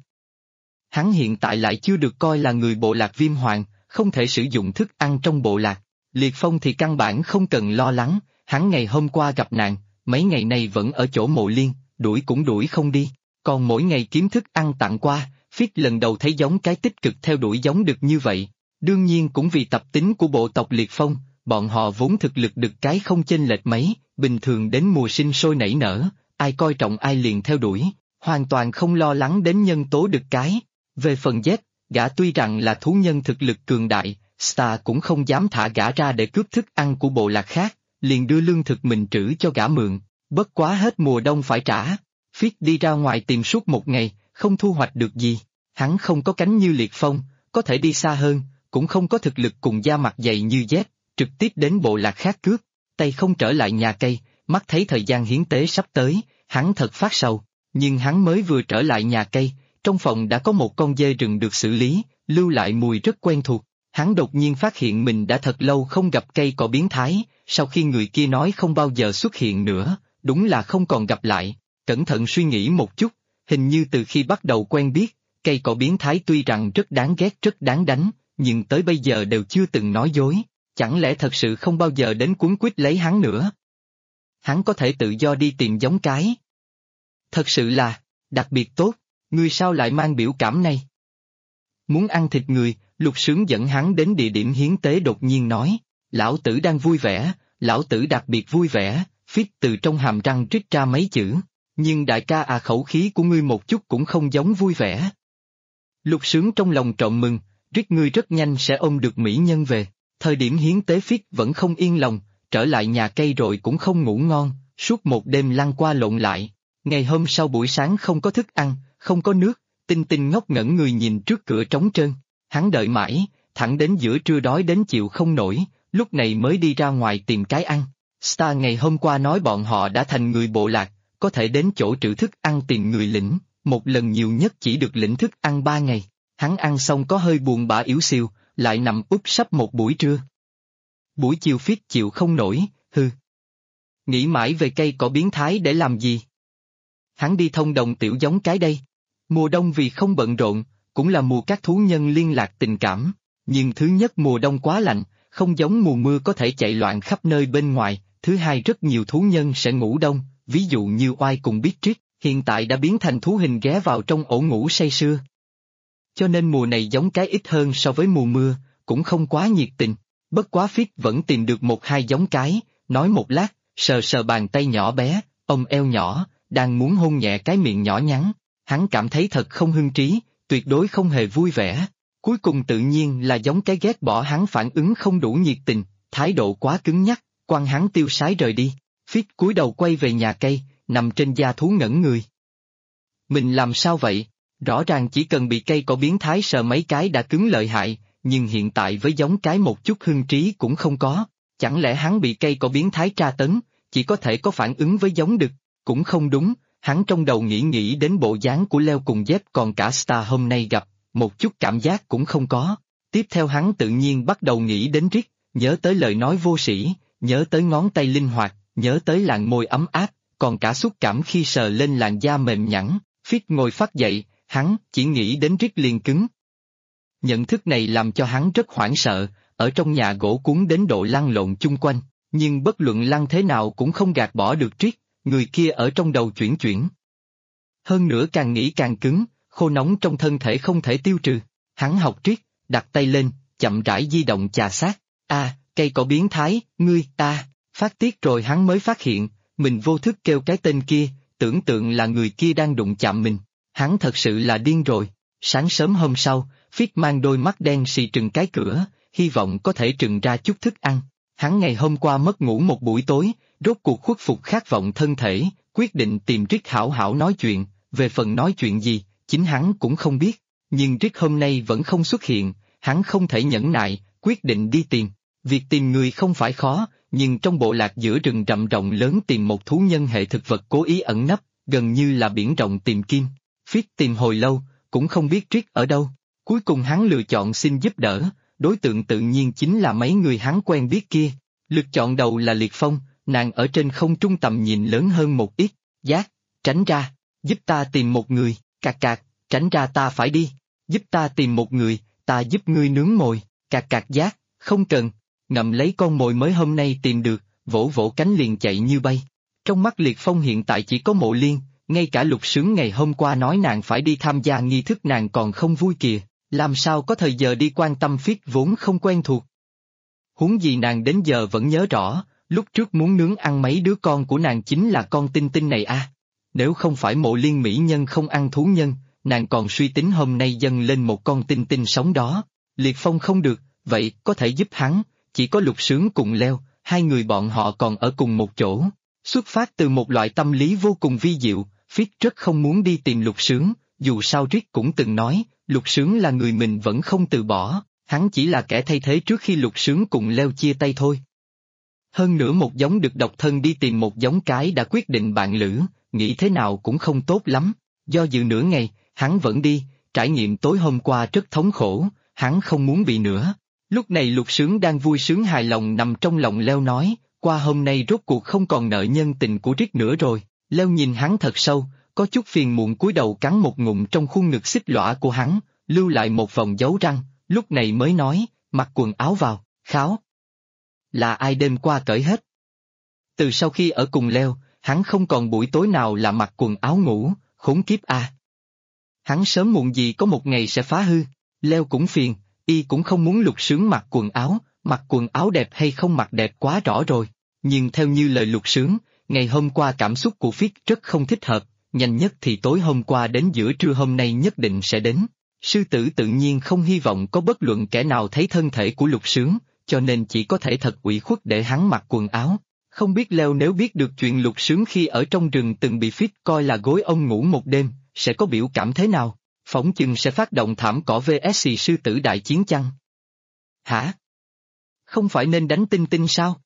Hắn hiện tại lại chưa được coi là người bộ lạc Viêm Hoàng, không thể sử dụng thức ăn trong bộ lạc. Liệt Phong thì căn bản không cần lo lắng, hắn ngày hôm qua gặp nạn, mấy ngày nay vẫn ở chỗ Mộ Liên, đuổi cũng đuổi không đi, còn mỗi ngày kiếm thức ăn tặng qua, Fit lần đầu thấy giống cái tích cực theo đuổi giống đực như vậy. Đương nhiên cũng vì tập tính của bộ tộc Liệt Phong, bọn họ vốn thực lực đực cái không chênh lệch mấy, bình thường đến mùa sinh sôi nảy nở, ai coi trọng ai liền theo đuổi, hoàn toàn không lo lắng đến nhân tố đực cái. Về phần Z, gã tuy rằng là thú nhân thực lực cường đại, Star cũng không dám thả gã ra để cướp thức ăn của bộ lạc khác, liền đưa lương thực mình trữ cho gã mượn, bất quá hết mùa đông phải trả. Fit đi ra ngoài tìm suốt một ngày, không thu hoạch được gì, hắn không có cánh như Liệt Phong, có thể đi xa hơn, cũng không có thực lực cùng da mặt dày như Z, trực tiếp đến bộ lạc khác cướp, tay không trở lại nhà cây, mắt thấy thời gian hiến tế sắp tới, hắn thật phát sầu, nhưng hắn mới vừa trở lại nhà cây, trong phòng đã có một con dê rừng được xử lý, lưu lại mùi rất quen thuộc. Hắn đột nhiên phát hiện mình đã thật lâu không gặp cây cỏ biến thái, sau khi người kia nói không bao giờ xuất hiện nữa, đúng là không còn gặp lại. Cẩn thận suy nghĩ một chút, hình như từ khi bắt đầu quen biết, cây cỏ biến thái tuy rằng rất đáng ghét rất đáng đánh, nhưng tới bây giờ đều chưa từng nói dối, chẳng lẽ thật sự không bao giờ đến cuốn quýt lấy hắn nữa? Hắn có thể tự do đi tìm giống cái. Thật sự là, đặc biệt tốt, ngươi sao lại mang biểu cảm này? Muốn ăn thịt người, Lục Sướng dẫn hắn đến địa điểm hiến tế đột nhiên nói, lão tử đang vui vẻ, lão tử đặc biệt vui vẻ, Fit từ trong hàm răng rít ra mấy chữ, nhưng đại ca à khẩu khí của ngươi một chút cũng không giống vui vẻ. Lục Sướng trong lòng trộm mừng, Rick ngươi rất nhanh sẽ ôm được mỹ nhân về, thời điểm hiến tế Fit vẫn không yên lòng, trở lại nhà cây rồi cũng không ngủ ngon, suốt một đêm lăn qua lộn lại, ngày hôm sau buổi sáng không có thức ăn, không có nước, Tinh Tinh ngốc ngẩn người nhìn trước cửa trống trơn. Hắn đợi mãi, thẳng đến giữa trưa đói đến chịu không nổi, lúc này mới đi ra ngoài tìm cái ăn. Star ngày hôm qua nói bọn họ đã thành người bộ lạc, có thể đến chỗ trữ thức ăn tìm người lĩnh, một lần nhiều nhất chỉ được lĩnh thức ăn 3 ngày. Hắn ăn xong có hơi buồn bã yếu xìu, lại nằm úp sấp một buổi trưa. Buổi chiều Fit chịu không nổi, nghĩ mãi về cây cỏ biến thái để làm gì? Hắn đi thông đồng tiểu giống cái đây. Mùa đông vì không bận rộn, cũng là mùa các thú nhân liên lạc tình cảm, nhưng thứ nhất mùa đông quá lạnh, không giống mùa mưa có thể chạy loạn khắp nơi bên ngoài, thứ hai rất nhiều thú nhân sẽ ngủ đông, ví dụ như Oai cùng Beatrix, hiện tại đã biến thành thú hình ghé vào trong ổ ngủ say sưa. Cho nên mùa này giống cái ít hơn so với mùa mưa, cũng không quá nhiệt tình, bất quá Fit vẫn tìm được một hai giống cái, nói một lát, sờ sờ bàn tay nhỏ bé, ôm eo nhỏ, đang muốn hôn nhẹ cái miệng nhỏ nhắn, hắn cảm thấy thật không hưng trí, tuyệt đối không hề vui vẻ. Cuối cùng tự nhiên là giống cái ghét bỏ hắn phản ứng không đủ nhiệt tình, thái độ quá cứng nhắc, quăng hắn tiêu sái rời đi. Fit cúi đầu quay về nhà cây, nằm trên da thú ngẩn người. Mình làm sao vậy? Rõ ràng chỉ cần bị cây cỏ biến thái sờ mấy cái đã cứng lợi hại, nhưng hiện tại với giống cái một chút hưng trí cũng không có. Chẳng lẽ hắn bị cây cỏ biến thái tra tấn, chỉ có thể có phản ứng với giống đực, cũng không đúng. Hắn trong đầu nghĩ đến bộ dáng của Leo cùng Dép còn cả Star hôm nay gặp, một chút cảm giác cũng không có. Tiếp theo hắn tự nhiên bắt đầu nghĩ đến Rick, nhớ tới lời nói vô sĩ, nhớ tới ngón tay linh hoạt, nhớ tới làn môi ấm áp, còn cả xúc cảm khi sờ lên làn da mềm nhẵn. Fitz ngồi phát dậy, hắn chỉ nghĩ đến Rick liền cứng. Nhận thức này làm cho hắn rất hoảng sợ, ở trong nhà gỗ cuốn đến độ lăn lộn chung quanh, nhưng bất luận lăn thế nào cũng không gạt bỏ được Rick, người kia ở trong đầu chuyển. Hơn nữa càng nghĩ càng cứng, khô nóng trong thân thể không thể tiêu trừ. Hắn học Rick, đặt tay lên, chậm rãi di động chà sát. Cây cỏ biến thái, ngươi, phát tiết rồi hắn mới phát hiện, mình vô thức kêu cái tên kia, tưởng tượng là người kia đang đụng chạm mình. Hắn thật sự là điên rồi. Sáng sớm hôm sau, Fitz mang đôi mắt đen xì trừng cái cửa, hy vọng có thể trừng ra chút thức ăn. Hắn ngày hôm qua mất ngủ một buổi tối, rốt cuộc khuất phục khát vọng thân thể, quyết định tìm Rick hảo hảo nói chuyện, về phần nói chuyện gì, chính hắn cũng không biết. Nhưng Rick hôm nay vẫn không xuất hiện, hắn không thể nhẫn nại, quyết định đi tìm. Việc tìm người không phải khó, nhưng trong bộ lạc giữa rừng rậm rộng lớn tìm một thú nhân hệ thực vật cố ý ẩn nấp, gần như là biển rộng tìm kim. Fitz tìm hồi lâu, cũng không biết Rick ở đâu. Cuối cùng hắn lựa chọn xin giúp đỡ, đối tượng tự nhiên chính là mấy người hắn quen biết kia. Lượt chọn đầu là Liệt Phong, nàng ở trên không trung tầm nhìn lớn hơn một ít. Giác, tránh ra, giúp ta tìm một người, cạc, tránh ra ta phải đi. Giúp ta tìm một người, ta giúp ngươi nướng mồi, cạc giác, không cần. Ngậm lấy con mồi mới hôm nay tìm được, vỗ vỗ cánh liền chạy như bay. Trong mắt Liệt Phong hiện tại chỉ có Mộ Liên, ngay cả Lục Sướng ngày hôm qua nói nàng phải đi tham gia nghi thức nàng còn không vui kìa, làm sao có thời giờ đi quan tâm Fitz vốn không quen thuộc. Huống gì nàng đến giờ vẫn nhớ rõ, lúc trước muốn nướng ăn mấy đứa con của nàng chính là con Tinh Tinh này à. Nếu không phải Mộ Liên mỹ nhân không ăn thú nhân, nàng còn suy tính hôm nay dâng lên một con Tinh Tinh sống đó. Liệt Phong không được, vậy có thể giúp hắn, chỉ có Lục Sướng cùng Leo, hai người bọn họ còn ở cùng một chỗ. Xuất phát từ một loại tâm lý vô cùng vi diệu, Fitz rất không muốn đi tìm Lục Sướng, dù sao Rick cũng từng nói, Lục Sướng là người mình vẫn không từ bỏ, hắn chỉ là kẻ thay thế trước khi Lục Sướng cùng Leo chia tay thôi. Hơn nữa một giống được độc thân đi tìm một giống cái đã quyết định bạn lữ, nghĩ thế nào cũng không tốt lắm. Do dự nửa ngày, hắn vẫn đi, trải nghiệm tối hôm qua rất thống khổ, hắn không muốn bị nữa. Lúc này Lục Sướng đang vui sướng hài lòng nằm trong lòng Leo nói, qua hôm nay rốt cuộc không còn nợ nhân tình của Rick nữa rồi. Leo nhìn hắn thật sâu, có chút phiền muộn cúi đầu cắn một ngụm trong khuôn ngực xích lõa của hắn, lưu lại một vòng dấu răng, lúc này mới nói, mặc quần áo vào, kháo. Là ai đêm qua cởi hết? Từ sau khi ở cùng Leo, hắn không còn buổi tối nào là mặc quần áo ngủ, khốn kiếp à. Hắn sớm muộn gì có một ngày sẽ phá hư, Leo cũng phiền, y cũng không muốn Lục Sướng mặc quần áo đẹp hay không mặc đẹp quá rõ rồi, nhưng theo như lời Lục Sướng, ngày hôm qua cảm xúc của Fitz rất không thích hợp, nhanh nhất thì tối hôm qua đến giữa trưa hôm nay nhất định sẽ đến. Sư tử tự nhiên không hy vọng có bất luận kẻ nào thấy thân thể của Lục Sướng, cho nên chỉ có thể thật ủy khuất để hắn mặc quần áo. Không biết Leo nếu biết được chuyện Lục Sướng khi ở trong rừng từng bị Fitz coi là gối ông ngủ một đêm, sẽ có biểu cảm thế nào? Phỏng chừng sẽ phát động thảm cỏ vs sư tử đại chiến chăng? Hả? Không phải nên đánh Tinh Tinh sao?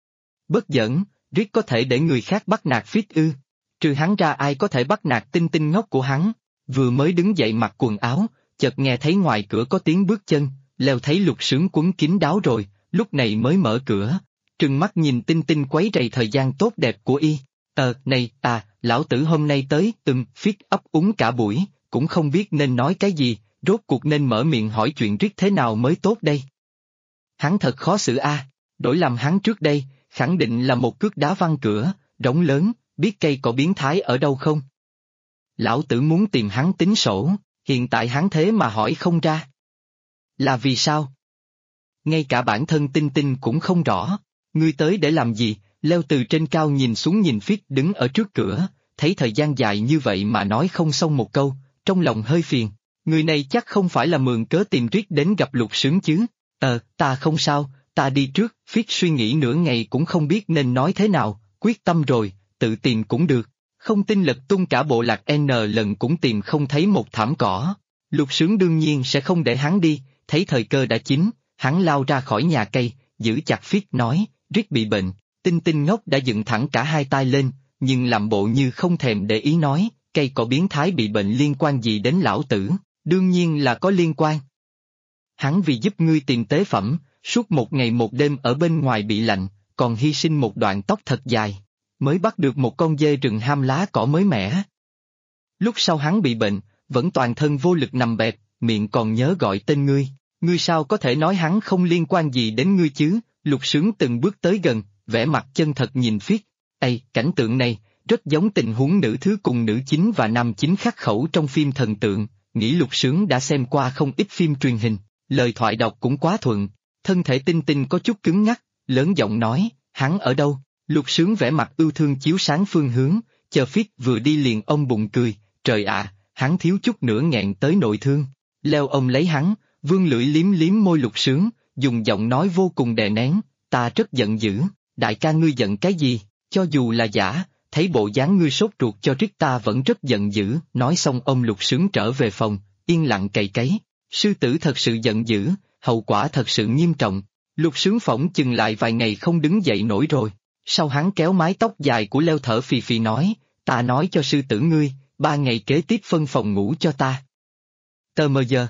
Bất giỡn, Rick có thể để người khác bắt nạt Fitz ư? Trừ hắn ra ai có thể bắt nạt Tinh Tinh ngốc của hắn? Vừa mới đứng dậy mặc quần áo, chợt nghe thấy ngoài cửa có tiếng bước chân, Leo thấy Lục Sướng quấn kín đáo rồi, lúc này mới mở cửa, trừng mắt nhìn Tinh Tinh quấy rầy thời gian tốt đẹp của y. Lão tử hôm nay tới, Fitz ấp úng cả buổi, cũng không biết nên nói cái gì, rốt cuộc nên mở miệng hỏi chuyện Rick thế nào mới tốt đây. Hắn thật khó xử a, đổi làm hắn trước đây, khẳng định là một cước đá văng cửa, rống lớn, biết cây cỏ biến thái ở đâu không? Lão tử muốn tìm hắn tính sổ, hiện tại hắn thế mà hỏi không ra. Là vì sao? Ngay cả bản thân Tinh Tinh cũng không rõ, ngươi tới để làm gì? Leo từ trên cao nhìn xuống nhìn Fitz đứng ở trước cửa, thấy thời gian dài như vậy mà nói không xong một câu, trong lòng hơi phiền, người này chắc không phải là mượn cớ tìm Rick đến gặp Lục Sướng chứ. Ta không sao, ta đi trước. Fitz suy nghĩ nửa ngày cũng không biết nên nói thế nào, quyết tâm rồi, tự tìm cũng được. Không tin lật tung cả bộ lạc N lần cũng tìm không thấy một thảm cỏ. Lục Sướng đương nhiên sẽ không để hắn đi, thấy thời cơ đã chín, hắn lao ra khỏi nhà cây, giữ chặt Fitz nói, Rick bị bệnh. Tinh Tinh ngốc đã dựng thẳng cả hai tay lên, nhưng làm bộ như không thèm để ý nói, cây cỏ biến thái bị bệnh liên quan gì đến lão tử, đương nhiên là có liên quan. Hắn vì giúp ngươi tìm tế phẩm, suốt một ngày một đêm ở bên ngoài bị lạnh, còn hy sinh một đoạn tóc thật dài, mới bắt được một con dê rừng ham lá cỏ mới mẻ. Lúc sau hắn bị bệnh, vẫn toàn thân vô lực nằm bẹp, miệng còn nhớ gọi tên ngươi sao có thể nói hắn không liên quan gì đến ngươi chứ? Lục Sướng từng bước tới gần, vẻ mặt chân thật nhìn Phiết. Ây, cảnh tượng này, rất giống tình huống nữ thứ cùng nữ chính và nam chính khắc khẩu trong phim thần tượng, nghĩ Lục Sướng đã xem qua không ít phim truyền hình, lời thoại đọc cũng quá thuận, thân thể Tinh Tinh có chút cứng ngắc, lớn giọng nói, hắn ở đâu? Lục Sướng vẻ mặt ưu thương chiếu sáng phương hướng, chờ Phiết vừa đi liền ôm bụng cười, trời ạ, hắn thiếu chút nữa nghẹn tới nội thương. Leo ông lấy hắn, vương lưỡi liếm liếm môi Lục Sướng, dùng giọng nói vô cùng đè nén, ta rất giận dữ, đại ca ngươi giận cái gì, cho dù là giả, thấy bộ dáng ngươi sốt ruột cho Rick ta vẫn rất giận dữ, nói xong ông Lục Sướng trở về phòng, yên lặng cày cấy, sư tử thật sự giận dữ, hậu quả thật sự nghiêm trọng, Lục Sướng phỏng chừng lại vài ngày không đứng dậy nổi rồi, sau hắn kéo mái tóc dài của Leo thở phì phì nói, ta nói cho sư tử ngươi, 3 ngày kế tiếp phân phòng ngủ cho ta. Tờ mờ giờ.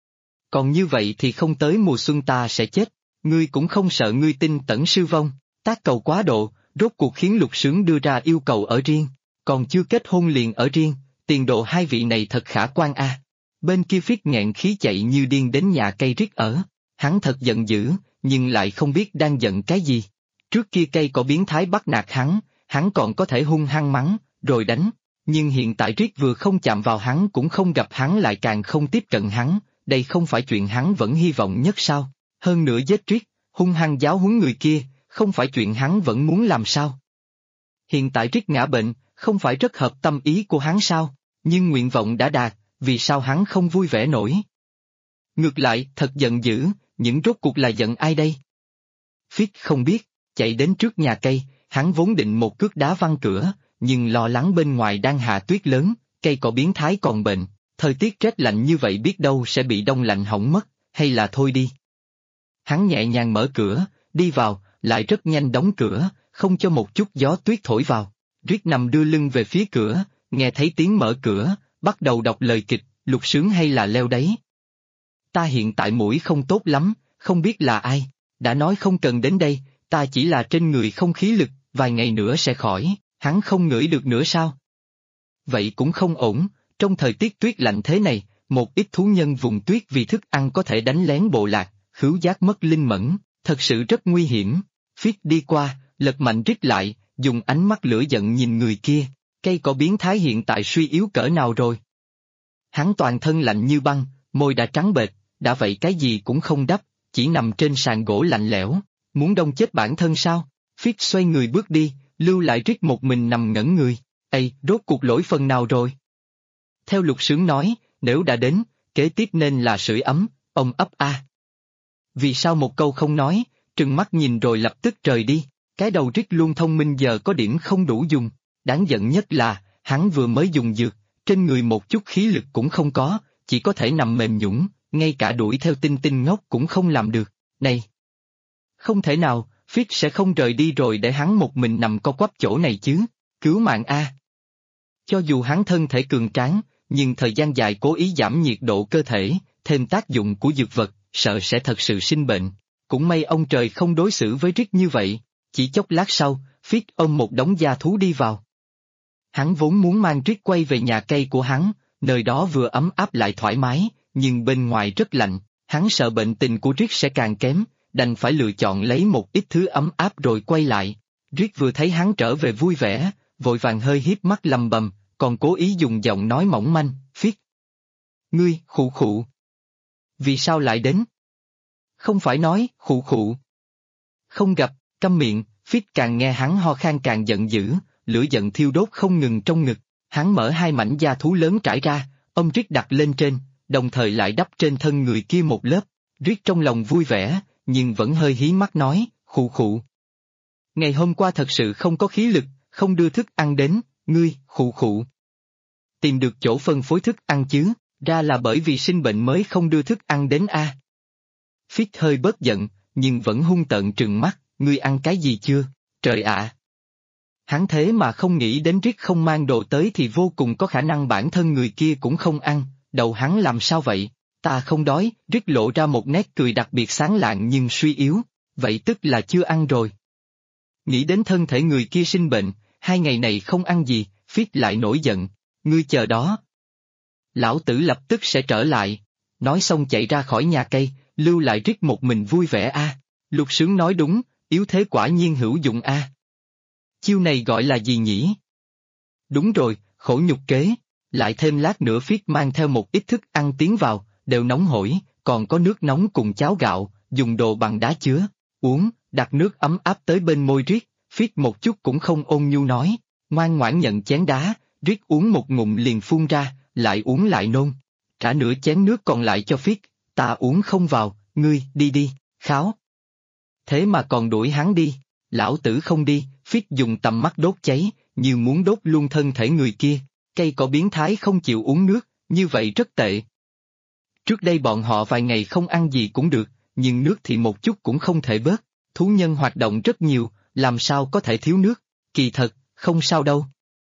Còn như vậy thì không tới mùa xuân ta sẽ chết, ngươi cũng không sợ ngươi Tinh Tẩn sư vong, tác cầu quá độ, rốt cuộc khiến Lục Sướng đưa ra yêu cầu ở riêng, còn chưa kết hôn liền ở riêng, tiền độ hai vị này thật khả quan a. Bên kia Phiết nghẹn khí chạy như điên đến nhà cây Rick ở, hắn thật giận dữ, nhưng lại không biết đang giận cái gì. Trước kia cây cỏ biến thái bắt nạt hắn còn có thể hung hăng mắng, rồi đánh, nhưng hiện tại Rick vừa không chạm vào hắn cũng không gặp hắn lại càng không tiếp cận hắn, đây không phải chuyện hắn vẫn hy vọng nhất sao? Hơn nữa giết Rick, hung hăng giáo huấn người kia, không phải chuyện hắn vẫn muốn làm sao? Hiện tại Rick ngã bệnh, không phải rất hợp tâm ý của hắn sao? Nhưng nguyện vọng đã đạt, vì sao hắn không vui vẻ nổi? Ngược lại, thật giận dữ, những rốt cuộc là giận ai đây? Phiết không biết, chạy đến trước nhà cây, hắn vốn định một cước đá văng cửa, nhưng lo lắng bên ngoài đang hạ tuyết lớn, cây cỏ biến thái còn bệnh, thời tiết rét lạnh như vậy biết đâu sẽ bị đông lạnh hỏng mất, hay là thôi đi. Hắn nhẹ nhàng mở cửa, đi vào, lại rất nhanh đóng cửa, không cho một chút gió tuyết thổi vào. Rick nằm đưa lưng về phía cửa, nghe thấy tiếng mở cửa, bắt đầu đọc lời kịch, Lục Sướng hay là Leo đấy. Ta hiện tại mũi không tốt lắm, không biết là ai, đã nói không cần đến đây, ta chỉ là trên người không khí lực, vài ngày nữa sẽ khỏi, hắn không ngửi được nữa sao? Vậy cũng không ổn, trong thời tiết tuyết lạnh thế này, một ít thú nhân vùng tuyết vì thức ăn có thể đánh lén bộ lạc, khứu giác mất linh mẫn, thật sự rất nguy hiểm. Phiết đi qua, lật mạnh Rick lại, dùng ánh mắt lửa giận nhìn người kia, cây cỏ biến thái hiện tại suy yếu cỡ nào rồi? Hắn toàn thân lạnh như băng, môi đã trắng bệch, đã vậy cái gì cũng không đắp, chỉ nằm trên sàn gỗ lạnh lẽo, muốn đông chết bản thân sao? Phiết xoay người bước đi, lưu lại Rick một mình nằm ngẩn người. Ây, rốt cuộc lỗi phần nào rồi? Theo Lục Sướng nói, nếu đã đến, kế tiếp nên là sưởi ấm, ông ấp a. Vì sao một câu không nói, trừng mắt nhìn rồi lập tức rời đi, cái đầu Rick luôn thông minh giờ có điểm không đủ dùng, đáng giận nhất là, hắn vừa mới dùng dược, trên người một chút khí lực cũng không có, chỉ có thể nằm mềm nhũn, ngay cả đuổi theo Tinh Tinh ngốc cũng không làm được, này. Không thể nào, Phiết sẽ không rời đi rồi để hắn một mình nằm co quắp chỗ này chứ, cứu mạng a. Cho dù hắn thân thể cường tráng, nhưng thời gian dài cố ý giảm nhiệt độ cơ thể, thêm tác dụng của dược vật, sợ sẽ thật sự sinh bệnh. Cũng may ông trời không đối xử với Rick như vậy, chỉ chốc lát sau, Phiết ôm một đống gia thú đi vào. Hắn vốn muốn mang Rick quay về nhà cây của hắn, nơi đó vừa ấm áp lại thoải mái, nhưng bên ngoài rất lạnh, hắn sợ bệnh tình của Rick sẽ càng kém, đành phải lựa chọn lấy một ít thứ ấm áp rồi quay lại. Rick vừa thấy hắn trở về vui vẻ, vội vàng hơi hiếp mắt lầm bầm, còn cố ý dùng giọng nói mỏng manh, Phiết. Ngươi, khụ khụ. Vì sao lại đến? Không phải nói, khụ khụ. Không gặp, câm miệng, Phiết càng nghe hắn ho khan càng giận dữ, lửa giận thiêu đốt không ngừng trong ngực, hắn mở hai mảnh da thú lớn trải ra, ông Rick đặt lên trên, đồng thời lại đắp trên thân người kia một lớp, Rick trong lòng vui vẻ, nhưng vẫn hơi hí mắt nói, khụ khụ. Ngày hôm qua thật sự không có khí lực, không đưa thức ăn đến, ngươi, khụ khụ. Tìm được chỗ phân phối thức ăn chứ, ra là bởi vì sinh bệnh mới không đưa thức ăn đến a. Phiết hơi bớt giận, nhưng vẫn hung tợn trừng mắt, ngươi ăn cái gì chưa, trời ạ. Hắn thế mà không nghĩ đến Rick không mang đồ tới thì vô cùng có khả năng bản thân người kia cũng không ăn, đầu hắn làm sao vậy, Ta không đói, Rick lộ ra một nét cười đặc biệt sáng lạng nhưng suy yếu, vậy tức là chưa ăn rồi. Nghĩ đến thân thể người kia sinh bệnh, 2 ngày này không ăn gì, Fitz lại nổi giận, ngươi chờ đó. Lão tử lập tức sẽ trở lại, nói xong chạy ra khỏi nhà cây, lưu lại Rick một mình vui vẻ a. Lục Sướng nói đúng, yếu thế quả nhiên hữu dụng a. Chiêu này gọi là gì nhỉ? Đúng rồi, khổ nhục kế, lại thêm lát nữa Fitz mang theo một ít thức ăn tiến vào, đều nóng hổi, còn có nước nóng cùng cháo gạo, dùng đồ bằng đá chứa, uống, đặt nước ấm áp tới bên môi Rick, Fitz một chút cũng không ôn nhu nói, ngoan ngoãn nhận chén đá, Rick uống một ngụm liền phun ra, lại uống lại nôn, trả nửa chén nước còn lại cho Fitz, ta uống không vào, ngươi, đi đi, kháo. Thế mà còn đuổi hắn đi, lão tử không đi, Fitz dùng tầm mắt đốt cháy, như muốn đốt luôn thân thể người kia, cây cỏ biến thái không chịu uống nước, như vậy rất tệ. Trước đây bọn họ vài ngày không ăn gì cũng được, nhưng nước thì một chút cũng không thể bớt, thú nhân hoạt động rất nhiều, làm sao có thể thiếu nước, kỳ thật, không sao đâu.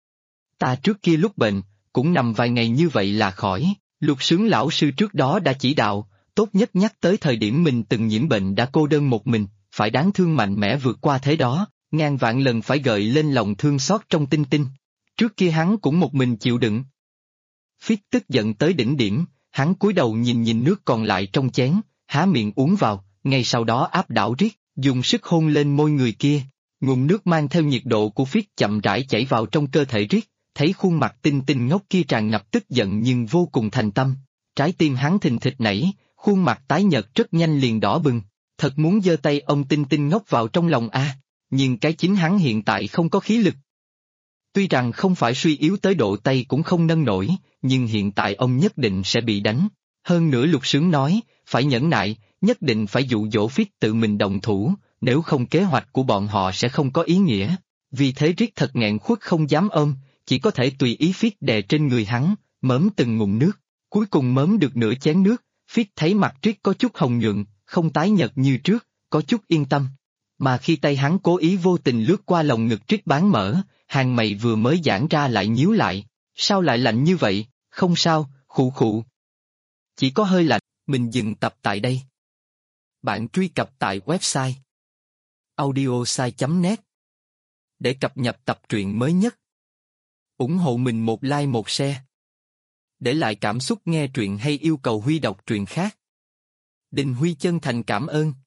Ta trước kia lúc bệnh, cũng nằm vài ngày như vậy là khỏi, Lục Sướng lão sư trước đó đã chỉ đạo, tốt nhất nhắc tới thời điểm mình từng nhiễm bệnh đã cô đơn một mình, phải đáng thương mạnh mẽ vượt qua thế đó, ngàn vạn lần phải gợi lên lòng thương xót trong Tinh Tinh. Trước kia hắn cũng một mình chịu đựng. Fitz tức giận tới đỉnh điểm, hắn cúi đầu nhìn nước còn lại trong chén, há miệng uống vào, ngay sau đó áp đảo Rick, dùng sức hôn lên môi người kia. Nguồn nước mang theo nhiệt độ của Fitz chậm rãi chảy vào trong cơ thể Rick, thấy khuôn mặt Tinh Tinh ngốc kia tràn ngập tức giận nhưng vô cùng thành tâm. Trái tim hắn thình thịch nảy, khuôn mặt tái nhợt rất nhanh liền đỏ bừng, thật muốn giơ tay ông Tinh Tinh ngốc vào trong lòng a, nhưng cái chính hắn hiện tại không có khí lực. Tuy rằng không phải suy yếu tới độ tay cũng không nâng nổi, nhưng hiện tại ông nhất định sẽ bị đánh. Hơn nữa Lục Sướng nói, phải nhẫn nại, nhất định phải dụ dỗ Fitz tự mình động thủ, nếu không kế hoạch của bọn họ sẽ không có ý nghĩa. Vì thế Rick thật nghẹn khuất không dám ôm, chỉ có thể tùy ý Fitz đè trên người hắn, mớm từng ngụm nước. Cuối cùng mớm được nửa chén nước, Fitz thấy mặt Rick có chút hồng nhuận, không tái nhợt như trước, có chút yên tâm. Mà khi tay hắn cố ý vô tình lướt qua lồng ngực Rick bán mở, hàng mày vừa mới giãn ra lại nhíu lại, sao lại lạnh như vậy, không sao, khụ khụ. Chỉ có hơi lạnh, mình dừng tập tại đây. Bạn truy cập tại website audiosai.net để cập nhật tập truyện mới nhất. Ủng hộ mình một like một share. Để lại cảm xúc nghe truyện hay yêu cầu Huy đọc truyện khác. Đình Huy chân thành cảm ơn.